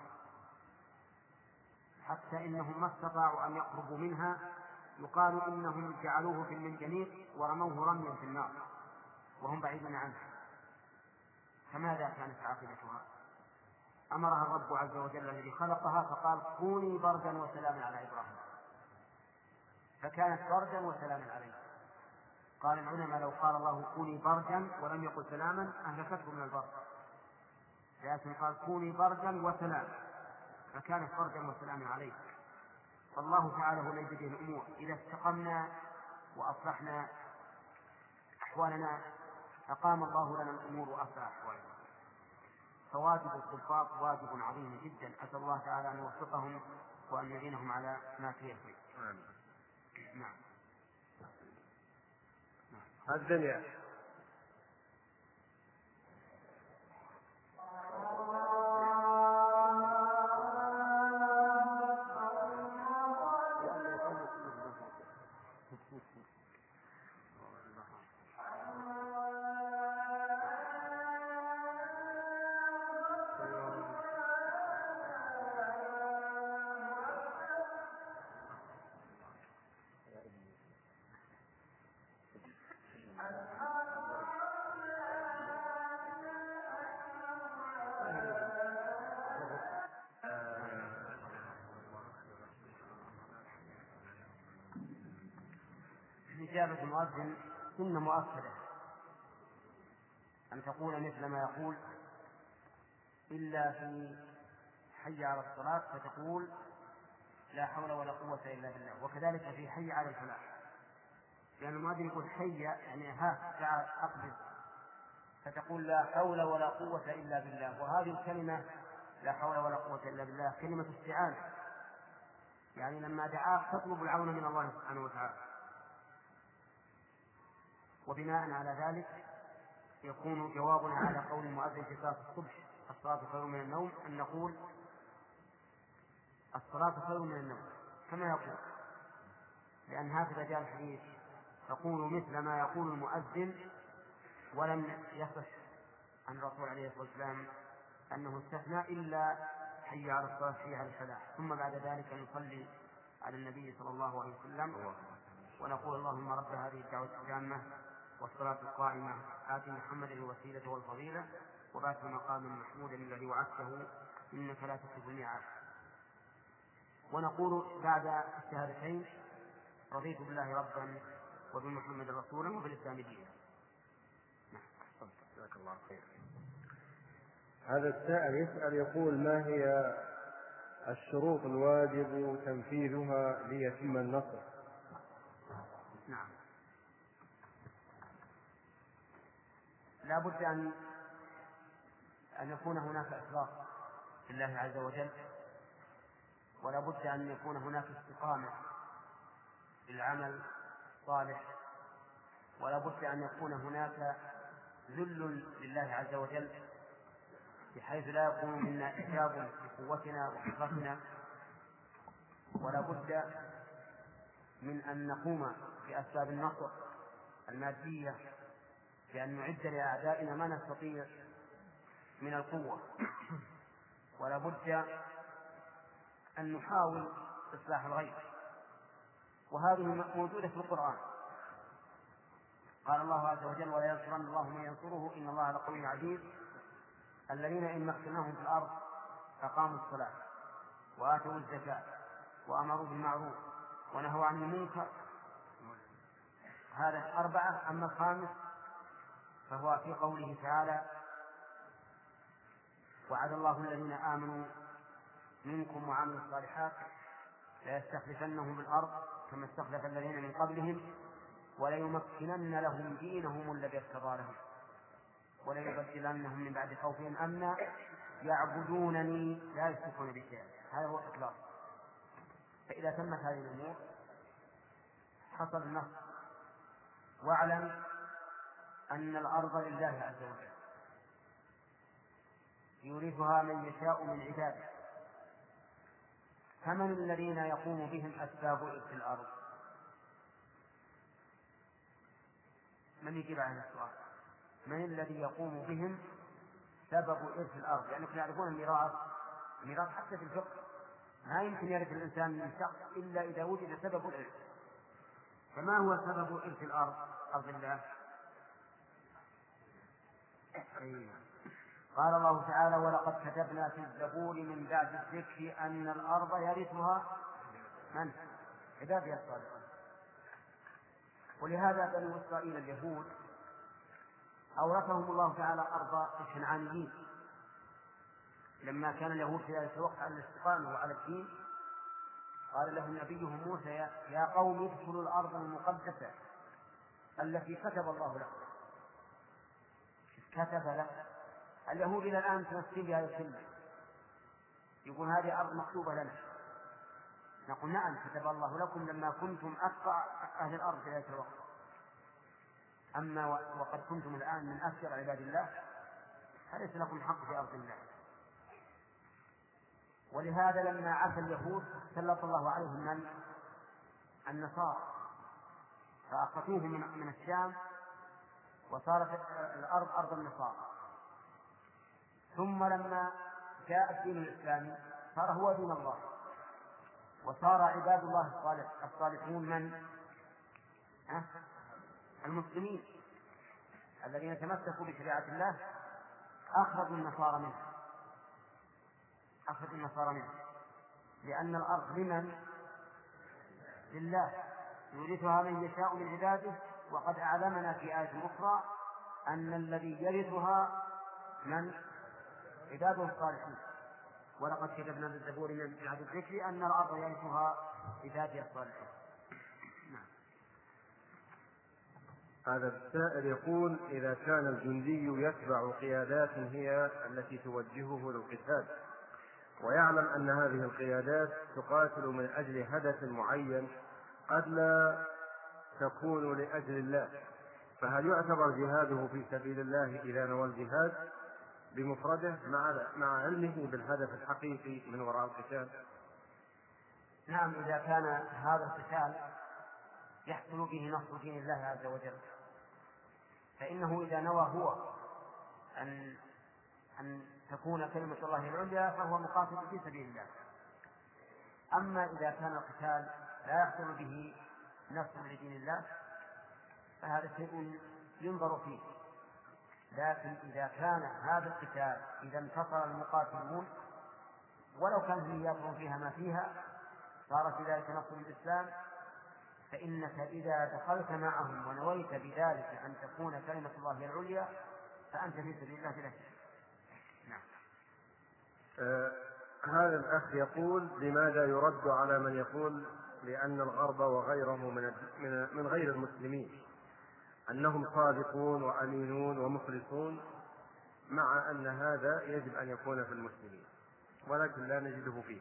حتى إنهم ما استطاعوا أن يقربوا منها، يقال إنهم جعلوه في المنجنيق ورموه رميا في النار وهم بعيدون عنه. فماذا كانت عاقبتها؟ أمرها الرب عز وجل الذي خلقها فقال كوني بردا وسلاما على إبراهيم، فكانت بردا وسلاما عليه. قال العلماء لو قال الله كوني بردا ولم يقل سلاما أهلكته من البرد، لكن قال كوني بردا وسلاما فكانت بردا وسلاما عليه. فالله تعالى هو الذي بيده الأمور، إذا استقمنا وأصلحنا أحوالنا أقام الله لنا الأمور وأصلح أحوالنا. فواجب الضباط واجب عظيم جدا، أسأل الله تعالى أن يوفقهم وأن يعينهم على ما فيه الخير. نعم. الدنيا إجابة المؤذن سنة مؤكدة، أن تقول مثل ما يقول إلا في حي على الصلاة فتقول لا حول ولا قوة إلا بالله، وكذلك في حي على الفلاح، لأن المؤذن يقول حي يعني ها تعال أقبل، فتقول لا حول ولا قوة إلا بالله. وهذه الكلمة لا حول ولا قوة إلا بالله كلمة استعانة، يعني لما دعاك تطلب العون من الله سبحانه وتعالى. وبناء على ذلك يكون جوابنا على قول المؤذن في صلاة الصبح الصلاة خير من النوم أن نقول الصلاة خير من النوم كما يقول، لأن هكذا جاء الحديث تقول مثل ما يقول المؤذن، ولم يصح عن الرسول عليه الصلاة والسلام أنه استثنى إلا حي على الصلاة حي على الفلاح، ثم بعد ذلك نصلي على النبي صلى الله عليه وسلم ونقول اللهم رب هذه الدعوة التامة والصلاة القائمة آت محمد الوسيلة والفضيلة وبعث مقام محمود الذي وعدته إنك لا تخلف الميعاد. ونقول بعد الشهادتين رضيت بالله ربا وبمحمد رسولا وبالإسلام دينا. جزاك الله خير. هذا السائل يسأل يقول ما هي الشروط الواجب تنفيذها ليتم النصر؟ نعم، لا بد أن أن يكون هناك إخلاص لله عز وجل، ولا بد أن يكون هناك استقامة للعمل الصالح، ولا بد أن يكون هناك ذل لله عز وجل بحيث لا يكون منا إعجاب بقوتنا وقدرتنا، ولا بد من أن نقوم بأسباب النصر المادية بأن نعد لأعدائنا ما نستطيع من القوة، ولا بد أن نحاول إصلاح الغيب، وهذه موجودة في القرآن. قال الله عز وجل ولا ينصرن الله من ينصره إن الله لقوي عزيز الذين إن مكناهم في الأرض أقاموا الصلاة وآتوا الزكاة وأمروا بالمعروف ونهوا عن المنكر. هذا أربعة. أما الخامس فهو في قوله تعالى وعد الله الذين آمنوا منكم وعملوا الصالحات ليستخلفنهم بالأرض كما استخلف الذين من قبلهم وليمكنن لهم دينهم الذي ارتضى لهم وليبدلنهم من بعد خوفهم أمنا يعبدونني لا يشركون بي شيئا. هذا هو الإخلاص. فإذا تمت هذه الأمور حصل النصر. واعلم أن الأرض لله عز وجل يورثها من يشاء من عباده، فمن الذين يقوم بهم أسباب إرث الأرض؟ من يجيب عن السؤال؟ من الذي يقوم بهم سبب إرث الأرض؟ يعني كنا يعرفون الميراث، الميراث حتى في الفقه ما يمكن يرث الإنسان من شخص إلا إذا وجد سبب الإرث. فما هو سبب إرث الأرض؟ أرض الله. قال الله تعالى: ولقد كتبنا في الزبور من بعد الذكر أن الأرض يرثها من؟ عبادي الصالحون. ولهذا بنو إسرائيل اليهود أورثهم الله تعالى أرض الكنعانيين لما كان اليهود في ذلك الوقت على الاستقامة وعلى الدين. قال لهم نبيهم موسى: يا قوم ادخلوا الأرض المقدسة التي كتب الله لكم. كتب لك اليهود إلى الآن تمثل بها الكلمة، يقول هذه أرض مكتوبة لنا. نقول نعم كتب الله لكم لما كنتم أتقى أهل الأرض في ذلك الوقت، أما وقد كنتم الآن من أفجر عباد الله فليس لكم حق في أرض الله. ولهذا لما عفى اليهود سلط الله عليهم من النصارى فأخذوهم من الشام وصارت الأرض أرض النصارى. ثم لما جاء الدين الإسلامي صار هو دين الله، وصار عباد الله الصالح الصالحون من أه؟ المسلمين الذين تمسكوا بشريعة الله أخرجوا النصارى منه أخرجوا النصارى منه لأن الأرض لمن؟ لله يورثها من يشاء من عباده. وقد أعلمنا في آية أخرى أن الذي يرثها من؟ عباده الصالحين. ولقد كتبنا في الزبور من بعد الذكر أن الأرض يرثها عبادي الصالحين. نعم. هذا السائل يقول: إذا كان الجندي يتبع قيادات هي التي توجهه للقتال ويعلم أن هذه القيادات تقاتل من أجل هدف معين قد لا تكون لأجل الله، فهل يعتبر جهاده في سبيل الله إذا نوى الجهاد بمفرده مع مع علمه بالهدف الحقيقي من وراء القتال؟ نعم، إذا كان هذا القتال يحصل به نصر دين الله عز وجل فإنه إذا نوى هو أن أن تكون كلمة الله العليا فهو مقاتل في سبيل الله. أما إذا كان القتال لا يحصل به نصر لدين الله فهذا شيء ينظر فيه. لكن إذا كان هذا القتال إذا انتصر المقاتلون ولو كانت نياتهم فيها ما فيها صار في ذلك نصر الإسلام، فإنك إذا دخلت معهم ونويت بذلك أن تكون كلمة الله العليا فأنت في سبيل الله بلا شك. نعم. آه هذا الأخ يقول: لماذا يرد على من يقول لأن الغرب وغيره من من غير المسلمين أنهم صادقون وأمينون ومخلصون، مع أن هذا يجب أن يكون في المسلمين ولكن لا نجده فيه؟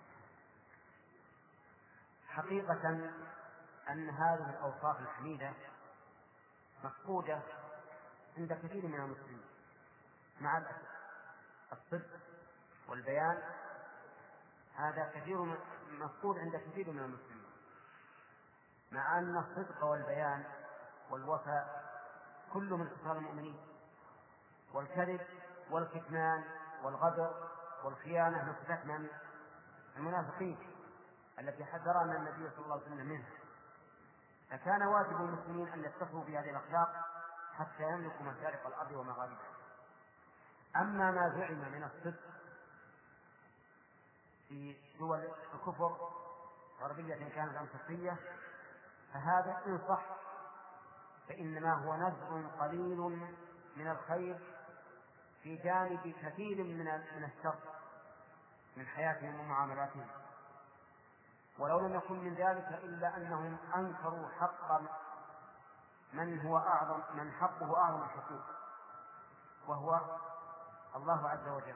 حقيقة أن هذه الأوصاف الحميدة مفقودة عند كثير من المسلمين مع الأسف. الصدق والبيان هذا كثير مفقود عند كثير من المسلمين، مع أن الصدق والبيان والوفاء كل من خصال المؤمنين، والكذب والكتمان والغدر والخيانة من صفات من؟ المنافقين التي حذرنا النبي صلى الله عليه وسلم منها. فكان واجب المسلمين أن يتصفوا بهذه الأخلاق حتى يملكوا مشارق الأرض ومغاربها. أما ما زعم من الصدق في دول الكفر غربية كانت أم شرقية فهذا إن صح فإنما هو نزع قليل من الخير في جانب كثير من من الشر من حياتهم ومعاملاتهم. ولو لم يكن من ذلك إلا أنهم أنكروا حق من هو أعظم من حقه أعظم الحقوق وهو الله عز وجل.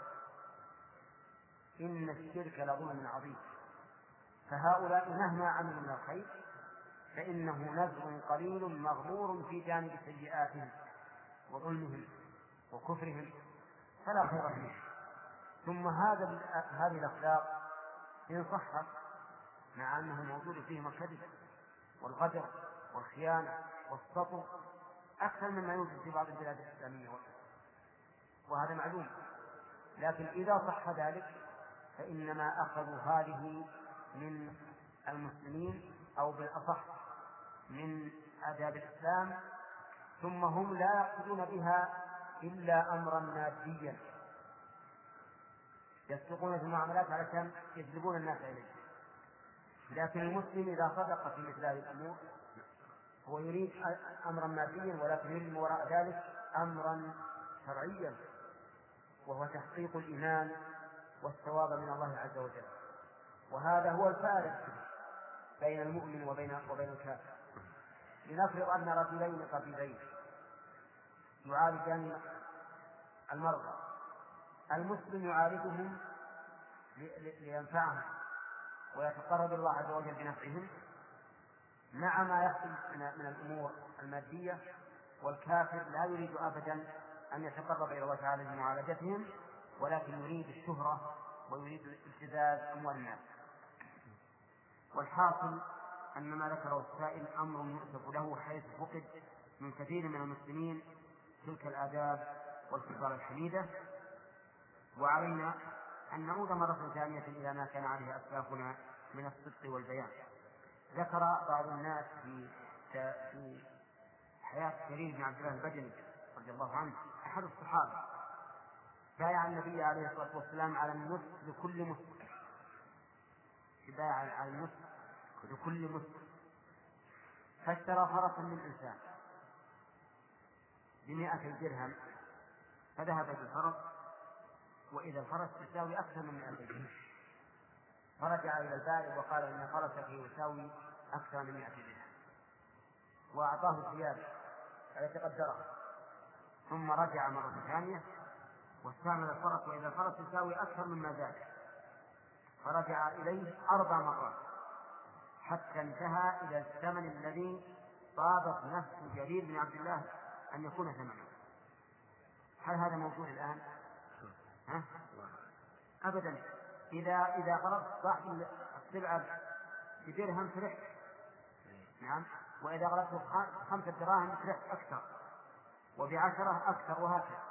إن الشرك لظلم عظيم. فهؤلاء مهما عملوا من الخير فإنه نزع قليل مغمور في جانب سيئاتهم وظلمهم وكفرهم فلا خير فيه. ثم هذا هذه الأخلاق إن صحت مع أنه موجود فيهم الكذب والغدر والخيانة والسطو أكثر مما يوجد في بعض البلاد الإسلامية وهذا معلوم، لكن إذا صح ذلك فإنما أخذوا هذه من المسلمين أو بالأصح من آداب الإسلام، ثم هم لا يقصدون بها إلا أمرا ماديا يسلكون في المعاملات علشان يجذبون الناس إليه. لكن المسلم إذا صدق في مثل هذه الأمور هو يريد أمرا ماديا، ولكن يريد وراء ذلك أمرا شرعيا، وهو تحقيق الإيمان والثواب من الله عز وجل. وهذا هو الفارق بين المؤمن وبين وبين الكافر. لنفرض أن رجلين طبيبين يعالجان المرضى، المسلم يعالجهم لينفعهم ويتقرب الله عز وجل بنفعهم مع ما يحصل من الأمور المادية، والكافر لا يريد أبدا أن يتقرب إلى الله تعالى بمعالجتهم، ولكن يريد الشهرة ويريد ابتزاز أموال الناس. والحاصل أن ما ذكره السائل أمر يؤسف له، حيث فقد من كثير من المسلمين تلك الآداب والخصال الحميدة، وعلينا أن نعود مرة ثانية إلى ما كان عليه أسلافنا من الصدق والبيان. ذكر بعض الناس في في حياة جرير بن عبد الله البجلي رضي الله عنه أحد الصحابة بايع النبي عليه الصلاة والسلام على النصف لكل مسلم، بايع على النصف لكل مسلم، فاشترى فرسا من إنسان بمائة درهم، فذهب بالفرس وإذا الفرس يساوي أكثر من مائة درهم، فرجع إلى البائع وقال إن فرسك يساوي أكثر من مائة درهم، وأعطاه ثيابه التي قدرها، ثم رجع مرة ثانية واستعمل الفرس وإذا الفرس يساوي أكثر مما ذاك، فرجع إليه أربع مرات حتى انتهى إلى الثمن الذي طابت نفس جرير بن عبد الله أن يكون ثمنه. هل هذا موجود الآن؟ ها؟ أبدا. إذا إذا غلبت صاحب السلعة بدرهم فرحت، نعم، وإذا غلبت خمسة دراهم فرحت أكثر، وبعشرة أكثر، وهكذا.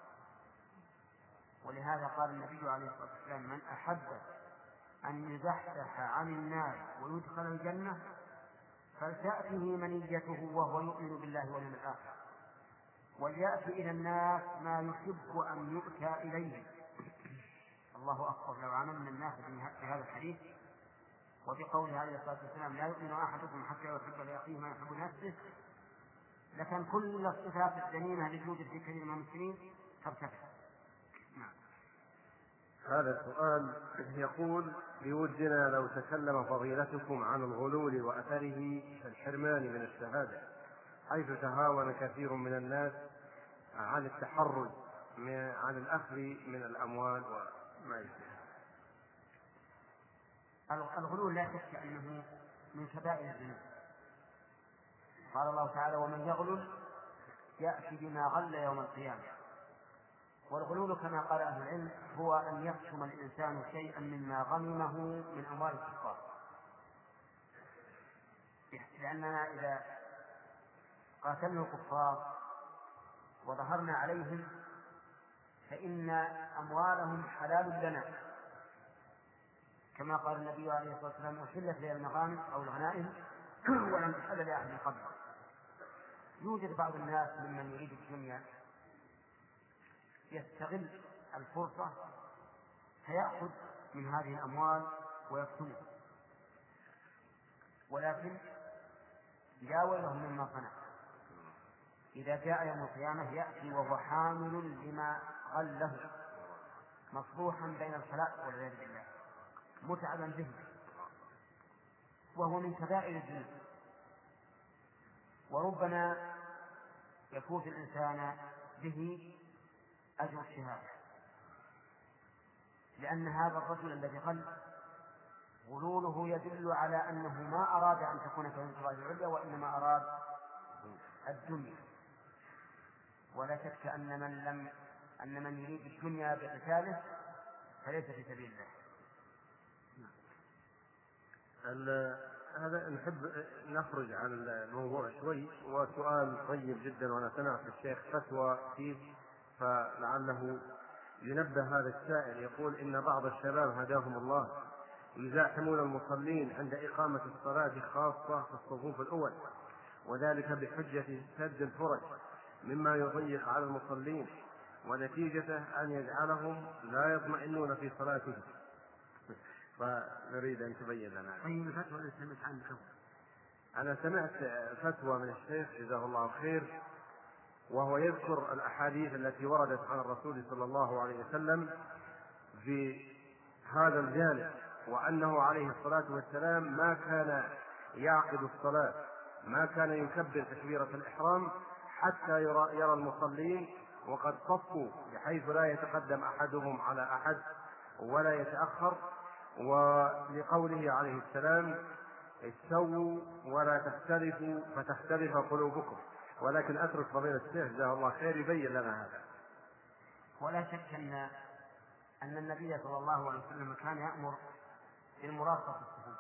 ولهذا قال النبي عليه الصلاة والسلام: من أحب أن يزحزح عن النار ويدخل الجنة فلتأته منيته وهو يؤمن بالله واليوم الآخر، وليأتي إلى الناس ما يحب أن يؤتى إليه. الله أكبر، لو عملنا الناس بهذا الحديث وبقوله عليه الصلاة والسلام: لا يؤمن أحدكم حتى يحب لأخيه ما يحب نفسه، لكن كل الصفات الذميمة اللي توجد في كثير من المسلمين ترتفع. نعم. هذا السؤال يقول: بودنا لو تكلم فضيلتكم عن الغلول وأثره في الحرمان من الشهادة، حيث تهاون كثير من الناس عن التحرز عن الأخذ من الأموال وما يشبه. الغلول لا شك أنه من كبائر الذنوب. قال الله تعالى: ومن يغلل يأتي بما غل يوم القيامة. والغلول كما قال أهل العلم هو أن يقسم الإنسان شيئا مما غنمه من أموال الكفار، لأننا إذا قاتلنا الكفار وظهرنا عليهم فإن أموالهم حلال لنا، كما قال النبي عليه الصلاة والسلام: أحلت لي المغانم أو الغنائم ولم تحل لأحد قبل. يوجد بعض الناس ممن يريد الدنيا يستغل الفرصة فيأخذ من هذه الأموال ويكتمها، ولكن لا ويله مما صنع. إذا جاء يوم القيامة يأتي وهو حامل لما غله، مصبوحا بين الخلائق والعياذ بالله، متعبا به، وهو من كبائر الذنوب. وربما يفوت الإنسان به أجر الشهادة، لأن هذا الرجل الذي غل غلوله يدل على أنه ما أراد أن تكون كلمة الله العليا، وإنما أراد الدنيا. ولا شك أن من لم أن من يريد الدنيا بقتاله فليس في سبيل الله. هذا نحب نخرج عن الموضوع شوي، وسؤال طيب جدا، وأنا سمعت الشيخ فتوى فيه فلعله ينبه هذا السائل. يقول: إن بعض الشباب هداهم الله يزاحمون المصلين عند إقامة الصلاة خاصة في الصفوف الأول، وذلك بحجة سد الفرج مما يضيق على المصلين، ونتيجته أن يجعلهم لا يطمئنون في صلاتهم. فنريد أن تبين لنا. طيب الفتوى اللي سمعت عنها؟ أنا سمعت فتوى من الشيخ جزاه الله خير، وهو يذكر الأحاديث التي وردت عن الرسول صلى الله عليه وسلم في هذا الجانب، وأنه عليه الصلاة والسلام ما كان يعقد الصلاة، ما كان يكبر تكبيرة الإحرام حتى يرى, يرى المصلين وقد صفوا بحيث لا يتقدم أحدهم على أحد ولا يتأخر، ولقوله عليه السلام استووا ولا تختلفوا فتختلف قلوبكم. ولكن أترك فضيلة الشيخ جزاه الله خير يبين لنا هذا. ولا شك أن أن النبي صلى الله عليه وسلم كان يأمر بالمراقبة في الصفوف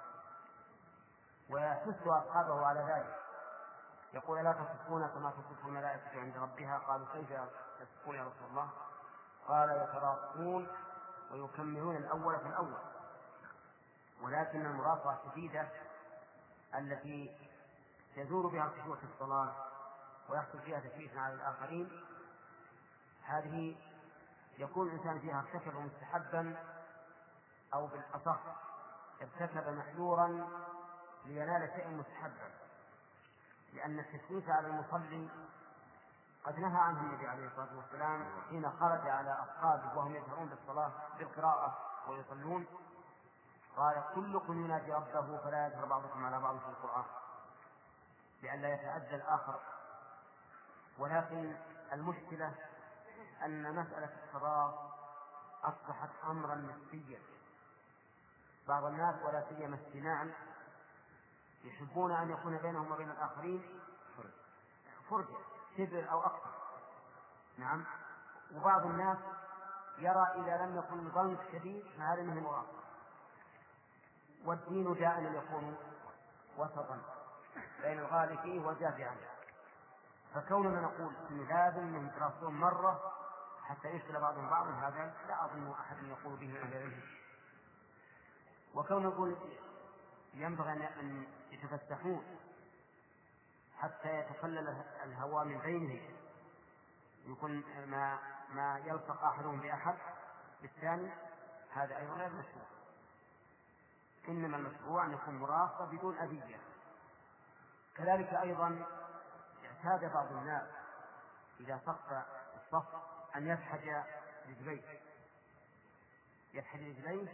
ويحث أصحابه على ذلك، يقول لا تصفون كما تصف الملائكة عند ربها. قالوا كيف تصفون يا رسول الله؟ قال يتراقون ويكملون الأول في الأول. ولكن المراقبة الشديدة التي يزول بها الخشوع في الصلاة ويحصل فيها تشويش على الآخرين، هذه يكون الإنسان فيها ارتكب مستحبا أو بالأصح ارتكب محذورا لينال شيئا مستحبا، لأن التشويش على المصلي قد نهى عنه النبي عليه الصلاة والسلام حين خرج على أصحابه وهم يجهرون بالصلاة بالقراءة ويصلون، قال كلكم ينادي ربه فلا يجهر بعضكم على بعض في القرآن لئلا يتعدى الآخر. ولكن المشكلة أن مسألة الصلاة أصبحت أمرا نسبيا. بعض الناس ولا سيما السنان يحبون أن يكون بينهم وبين الآخرين فرجة شبر أو أكثر. نعم. وبعض الناس يرى إذا لم يكن ضنك شديد فهذا منه مراقبة. والدين دائما يكون وسطا بين الغالي فيه والجافي عنه، فكوننا نقول إن لازم من يتراصون مرة حتى يشكل بعضهم بعضا هذا لا أظن أحد يقول به غيره. وكون نقول ينبغي أن يتفتحون حتى يتخلل الهواء من بينهم، يكون ما ما يلصق أحدهم بأحد بالثاني، هذا أيضا غير مشروع. إنما المشروع أن يكون مراقبة بدون أذية. كذلك أيضا اعتاد بعض الناس إذا صف الصف أن يفحج رجليه يفحج رجليه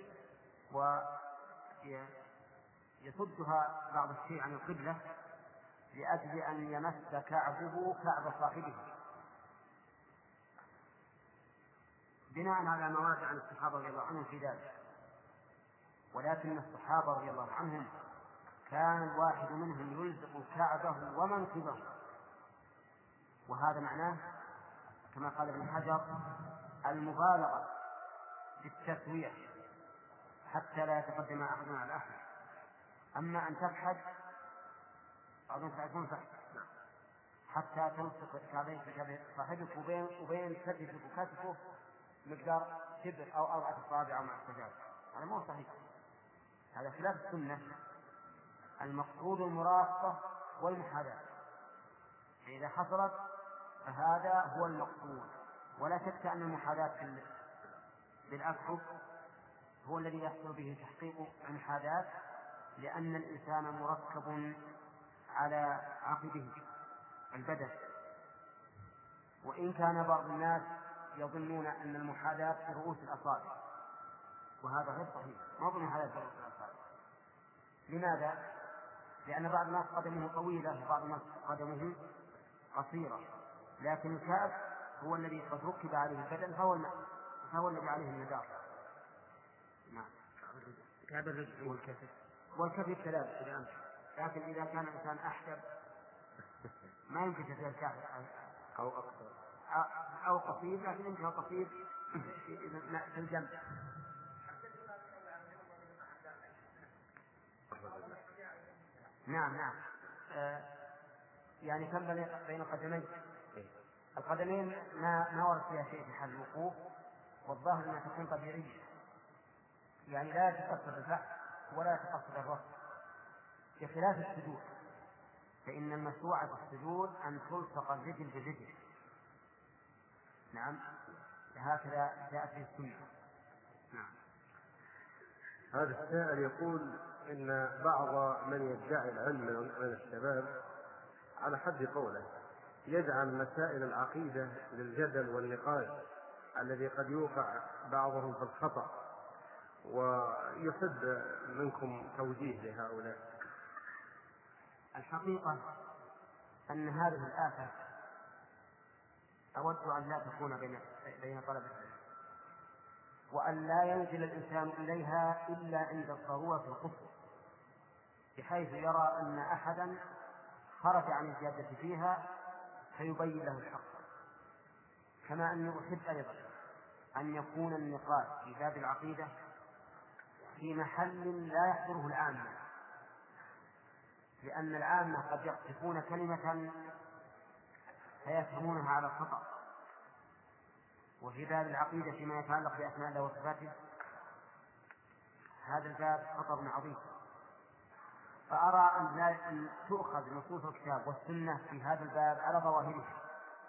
ويصدها بعض الشيء عن القبلة لأجل أن يمس كعبه كعب صاحبه، بناء على ما ورد عن الصحابة رضي الله عنهم في ذلك. ولكن الصحابة رضي الله عنهم كان الواحد منهم يلزق كعبه ومنكبه، وهذا معناه كما قال ابن حجر المبالغة في التسوية حتى لا يتقدم أحد على أحد. أما أن تفحج بعضهم تعرفون فحج حتى تلصق كعبيك كعبيك صاحبك وبين وبين كتفك وكتفه مقدار شبر أو أربعة أصابع مع السجاد، هذا مو صحيح، هذا خلاف السنة. المقصود المراقبة والمحاذاة، فإذا حصلت فهذا هو المقصود. ولا شك أن المحاذاة بالأكحف هو الذي يحصل به تحقيق المحاذاة، لأن الإنسان مركب على عقبه البدن. وإن كان بعض الناس يظنون أن المحاذاة في رؤوس الأصابع، وهذا غير صحيح، ما هو المحاذاة في رؤوس الأصابع. لماذا؟ لأن بعض الناس قدمه طويلة وبعض الناس قدمه قصيرة، لكن الكعب هو الذي قد ركب عليه البدن فهو, فهو الذي عليه المدار. نعم. كعب الرجل والكتف والكتف كذلك إذا أمشي، لكن إذا كان الإنسان أحسب ما يمكن تفعل الكعب أو أكثر أو قصير، لكن يمكن قصير في الجنب. نعم نعم. آه يعني كم بين القدمين؟ القدمين ما ما ورد فيها شيء في حال الوقوف، والظاهر أنها تكون طبيعية، يعني لا يتقصد الفحش ولا يتقصد الرفع، بخلاف السجود، فإن المشروع في السجود أن تلصق الرجل بالرجل، نعم، هكذا جاءت في السنة. نعم. هذا السائل يقول إن بعض من يدعي العلم من الشباب على حد قوله يجعل مسائل العقيدة للجدل والنقاش الذي قد يوقع بعضهم في الخطأ، ويحب منكم توجيه لهؤلاء. الحقيقة أن هذه الآفة أود أن لا تكون بين بين طلبة العلم، وأن لا ينزل الإنسان إليها إلا عند الضرورة القصوى، بحيث يرى أن أحدا خرج عن الجادة فيها فيبين له الحق. كما أني أحب أيضا أن يكون النقاش في باب العقيدة في محل لا يحضره العامة، لأن العامة قد يقذفون كلمة فيفهمونها على الخطأ. وفي باب العقيدة فيما يتعلق بأسماء الله وصفاته هذا الباب خطر عظيم، فأرى أن لا تؤخذ نصوص الكتاب والسنة في هذا الباب على ظواهرها،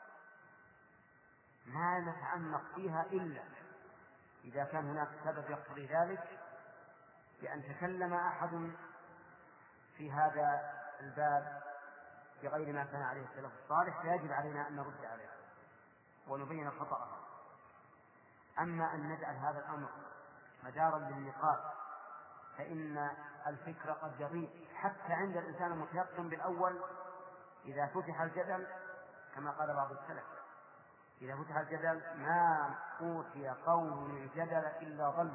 ما نتعمق فيها إلا إذا كان هناك سبب يقتضي ذلك، بأن تكلم أحد في هذا الباب بغير ما كان عليه السلف الصالح فيجب علينا أن نرد عليه ونبين خطأه. أما أن نجعل هذا الأمر مدارا للنقاش فإن الفكر قد يضيق حتى عند الإنسان المتيقن بالأول. إذا فتح الجدل كما قال بعض السلف، إذا فتح الجدل ما أوتي قوم من جدل إلا ضل.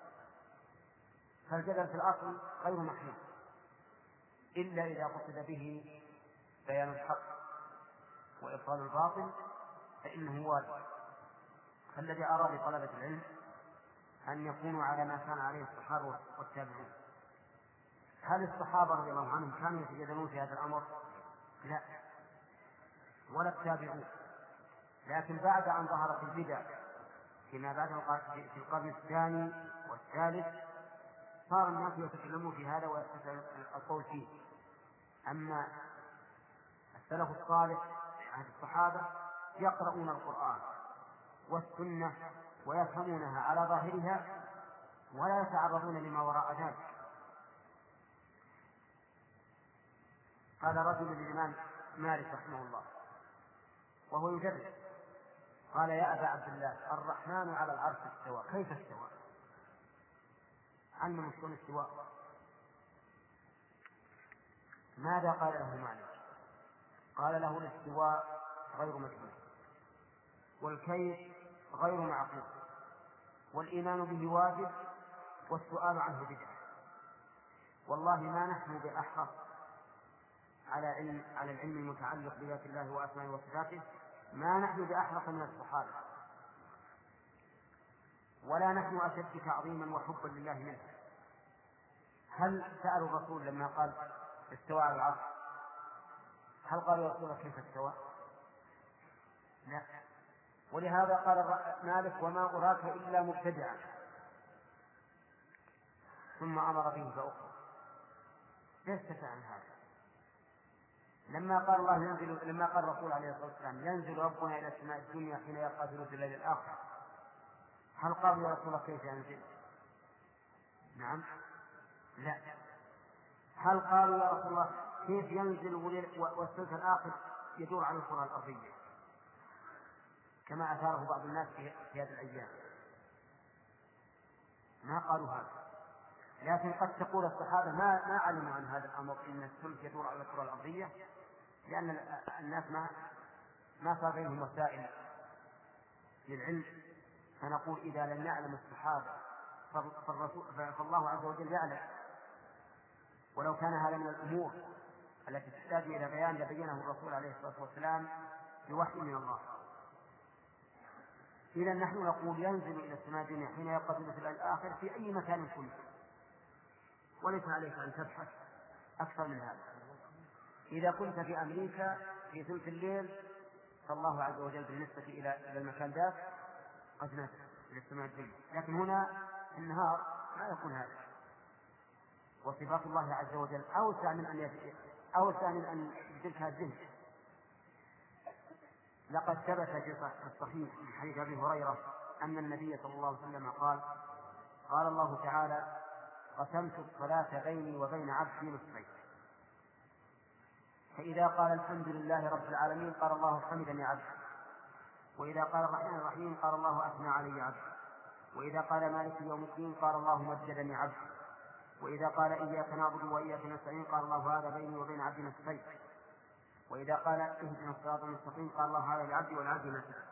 فالجدل في الأصل غير محمود إلا إذا قصد به بيان الحق وإبطال الباطل فإنه واجب. فالذي أرى لطلبة العلم أن يكونوا على ما كان عليه الصحابة والتابعون. هل الصحابة رضي الله عنهم كانوا يتجادلون في هذا الأمر؟ لا، ولا التابعون. لكن بعد أن ظهرت البدع فيما بعد في القرن الثاني والثالث صار الناس يتكلمون في هذا ويستسهل القول فيه. أما السلف الصالح عن الصحابة يقرؤون القرآن والسنة ويفهمونها على ظاهرها ولا يتعرضون لما وراء ذلك. قال رجل للإمام مالك رحمه الله وهو يدرس، قال: يا أبا عبد الله، الرحمن على العرش استوى، كيف استوى؟ علم شلون استواء؟ ماذا قال له مالك؟ قال له: الاستواء غير مجهول، والكيف غير معقول، والإيمان به واجب، والسؤال عنه بدعة. والله ما نحن بأحرص على علم على العلم المتعلق بذات الله وأسمائه وصفاته، ما نحن بأحرص من الصحابة، ولا نحن أشد تعظيما وحبا لله منه. هل سألوا الرسول لما قال استوى على العرش هل قالوا يا رسول الله كيف استوى؟ لا. ولهذا قال مالك: وما أراك إلا مبتدعا. ثم أمر به فأخرى. ليس عن هذا. لما قال الله ينزل لما قال الرسول عليه الصلاة والسلام: ينزل ربنا إلى السماء الدنيا حين يبقى ثلث الليل الآخر، هل قالوا يا رسول الله كيف ينزل؟ نعم. لا. هل قالوا يا رسول الله كيف ينزل والثلث الآخر يدور على الكرة الأرضية كما أثاره بعض الناس في هذه الأيام؟ ما قالوا هذا. لكن قد تقول الصحابة ما ما علموا عن هذا الأمر إن الثلث يدور على الكرة الأرضية، لأن الناس ما ما صار بينهم وسائل للعلم. فنقول إذا لم يعلم الصحابة فالرسول فالله عز وجل يعلم. ولو كان هذا من الأمور التي تحتاج إلى بيان لبينه الرسول عليه الصلاة والسلام بوحي من الله. إذا نحن نقول ينزل إلى السماء الدنيا حين يبقى ثلث الآخر في أي مكان كنت، وليس عليك أن تبحث أكثر من هذا. إذا كنت في أمريكا في ثلث الليل فالله عز وجل بالنسبة إلى المكان ذاك قد نزل إلى السماء الدنيا، لكن هنا النهار ما يكون هذا. وصفات الله عز وجل أوسع من أن أوسع من أن يدركها الذهن. لقد ثبت في الصحيح من حديث أبي هريرة أن النبي صلى الله عليه وسلم قال قال الله تعالى قسمت الصلاة بيني وبين عبدي نصفين، فإذا قال الحمد لله رب العالمين قال الله حمدني عبدي، وإذا قال الرحمن الرحيم قال الله أثنى علي عبدي، وإذا قال مالك يوم الدين قال الله مجدني عبدي، وإذا قال إياك نعبد وإياك نستعين قال الله هذا بيني وبين عبدي نصفين، وإذا قال اهدنا الصراط المستقيم قال الله هذا لعبدي والعبد ما سأل.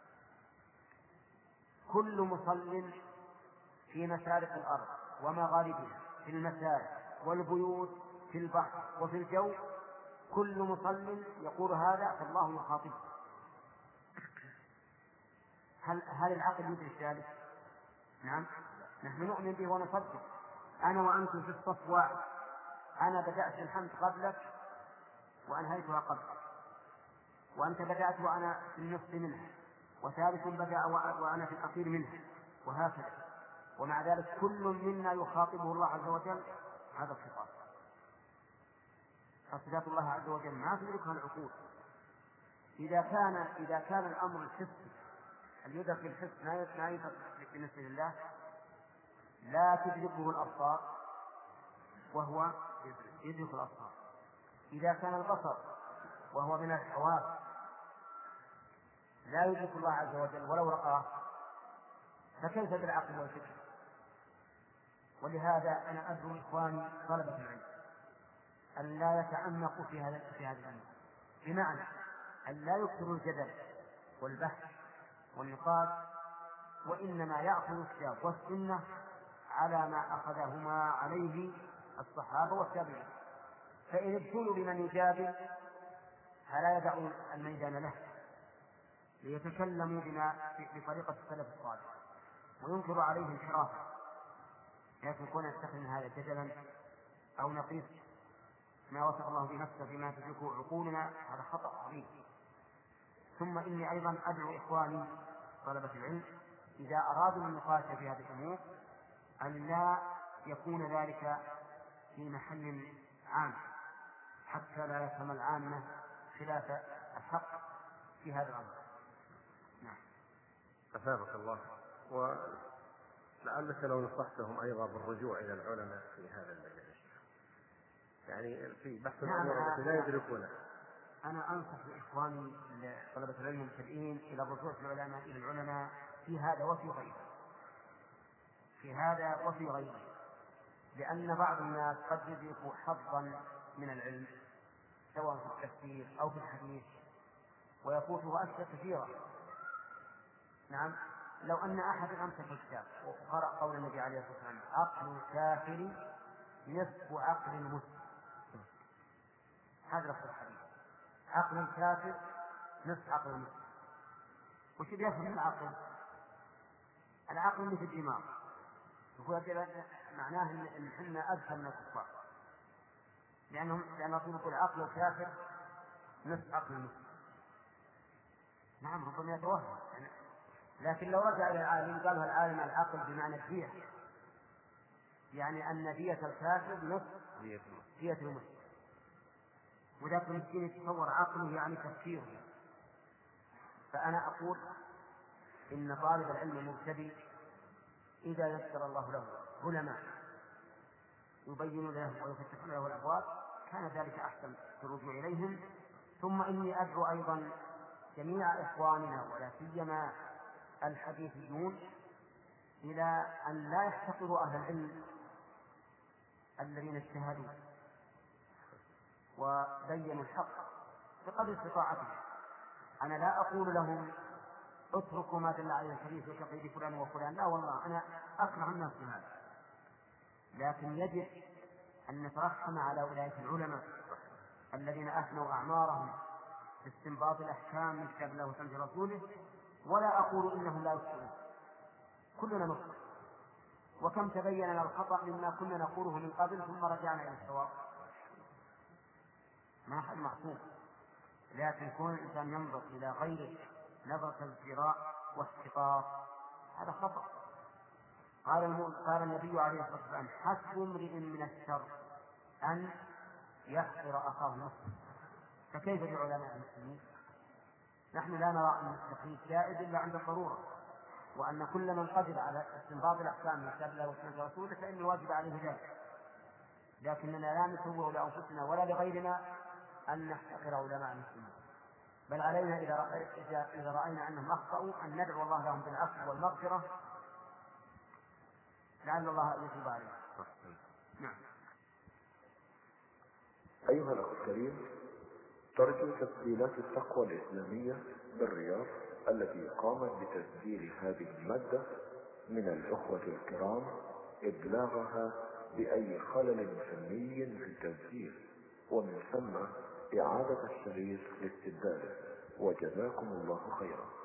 كل مصل في مشارق الأرض ومغاربها، في المساجد والبيوت، في البحر وفي الجو، كل مصل يقول هذا فالله يخاطبه. هل هل العقل يدرك ذلك؟ نعم، نحن نؤمن به ونصدق. أنا وأنتم في الصف واحد، أنا بدأت الحمد قبلك وأنهيتها قبلك، وأنت بدأت وأنا في النصف منها، وثالث بدأ وأنا في الأخير منها، وهكذا. ومع ذلك كل منا يخاطبه الله عز وجل هذا الخطاب. فصفات الله عز وجل ما تدركها العقول. إذا كان إذا كان الأمر الحسي اللي يدرك الحس ما يدرك بالنسبة لله، لا تدركه الأبصار وهو يدرك الأبصار. إذا كان البصر وهو من الحواس لا يدرك الله عز وجل ولو رآه، فكيف بالعقل والفكر؟ ولهذا أنا أدعو إخواني طلبة العلم أن لا يتعمقوا في هذا في هذا الأمر، بمعنى أن لا يكثروا الجدل والبحث والنقاش، وإنما يأخذ الكتاب والسنة على ما أخذهما عليه الصحابة والتابعين. فإن ابتلوا بمن يجادل فلا يدعوا الميدان له ليتكلموا بما بطريقة السلف الصالح وينكر عليه انحرافه، لكن كون يستخدم هذا جدلا أو نقيس ما وصف الله بنفسه بما تدركه عقولنا هذا خطأ عظيم. ثم إني أيضا أدعو إخواني طلبة العلم إذا أرادوا النقاش في هذه الأمور أن لا يكون ذلك في محل عام حتى لا يفهم العامة خلاف الحق في هذا الأمر. نعم. أثابك الله. ولعلك لو نصحتهم أيضا بالرجوع إلى العلماء في هذا المجال، يعني في بحث الأمور التي لا يدركونها. أنا أنصح إخواني طلبة العلم المبتدئين إلى الرجوع في العلماء إلى العلماء في هذا وفي غيره، في هذا وفي غيره، لأن بعض الناس قد يدرك حظا من العلم سواء في التفسير أو في الحديث ويفوته أشياء كثيرة. نعم، لو أن أحد أمسك الكتاب وقرأ قول النبي عليه الصلاة والسلام عقل الكافر نصف عقل المسلم، هذا لفظ الحديث، عقل الكافر نصف عقل المسلم. وش يفهم العقل؟ العقل مثل الدماغ، يقول معناه ان احنا اذكى من الكفار، لانهم لان الرسول يقول عقل الكافر نصف عقل المسلم. نعم، ربما يتوهم يعني. لكن لو رجع الى العالم قالها العالم العقل بمعنى الدية، يعني ان دية الكافر نصف دية المسلم. وذاك المسكين يتصور عقله يعني تفكيره. فأنا أقول إن طالب العلم المبتدئ إذا يسر الله له علماء يبين له ويفتحون له الأبواب كان ذلك أحسن في الرجوع إليهم. ثم إني أدعو أيضا جميع إخواننا ولا سيما الحديثيون إلى أن لا يحتقروا أهل العلم الذين اجتهدوا وبينوا الحق بقدر استطاعتهم. أنا لا أقول لهم اتركوا ما دل عليه الحديث وتقييد فلان وفلان، لا والله، أنا أكره الناس بهذا، لكن يجب أن نترحم على أولئك العلماء الذين أفنوا أعمارهم في استنباط الأحكام من كتاب الله وسنة رسوله. ولا أقول إنهم لا يخطئون، كلنا نخطئ، وكم تبين لنا الخطأ مما كنا نقوله من قبل ثم رجعنا إلى الصواب. ما أحد معصوم، لكن كون الإنسان ينظر إلى غيره نظرة الازدراء واحتقار هذا خطأ. قال قال النبي عليه الصلاة والسلام حسب امرئ من الشر أن يحقر أخاه المسلم، فكيف بعلماء المسلمين؟ نحن لا نرى أن التقييد جائز إلا عند الضرورة، وأن كل من قدر على استنباط الأحكام من كتاب الله وسنة رسوله فإن الواجب عليه ذلك، لكننا لا نسوغ لأنفسنا ولا لغيرنا أن نحتقر علماء المسلمين، بل علينا إذا رأينا أنهم أخطأوا أن ندعو الله لهم بالعفو والمغفرة لعل الله أن يتوب عليهم. نعم. أيها الأخ الكريم، ترجو تسجيلات التقوى الإسلامية بالرياض التي قامت بتسجيل هذه المادة من الأخوة الكرام إبلاغها بأي خلل فني في التسجيل، ومن ثم إعادة الشريط لاستبداله، وجزاكم الله خيرا.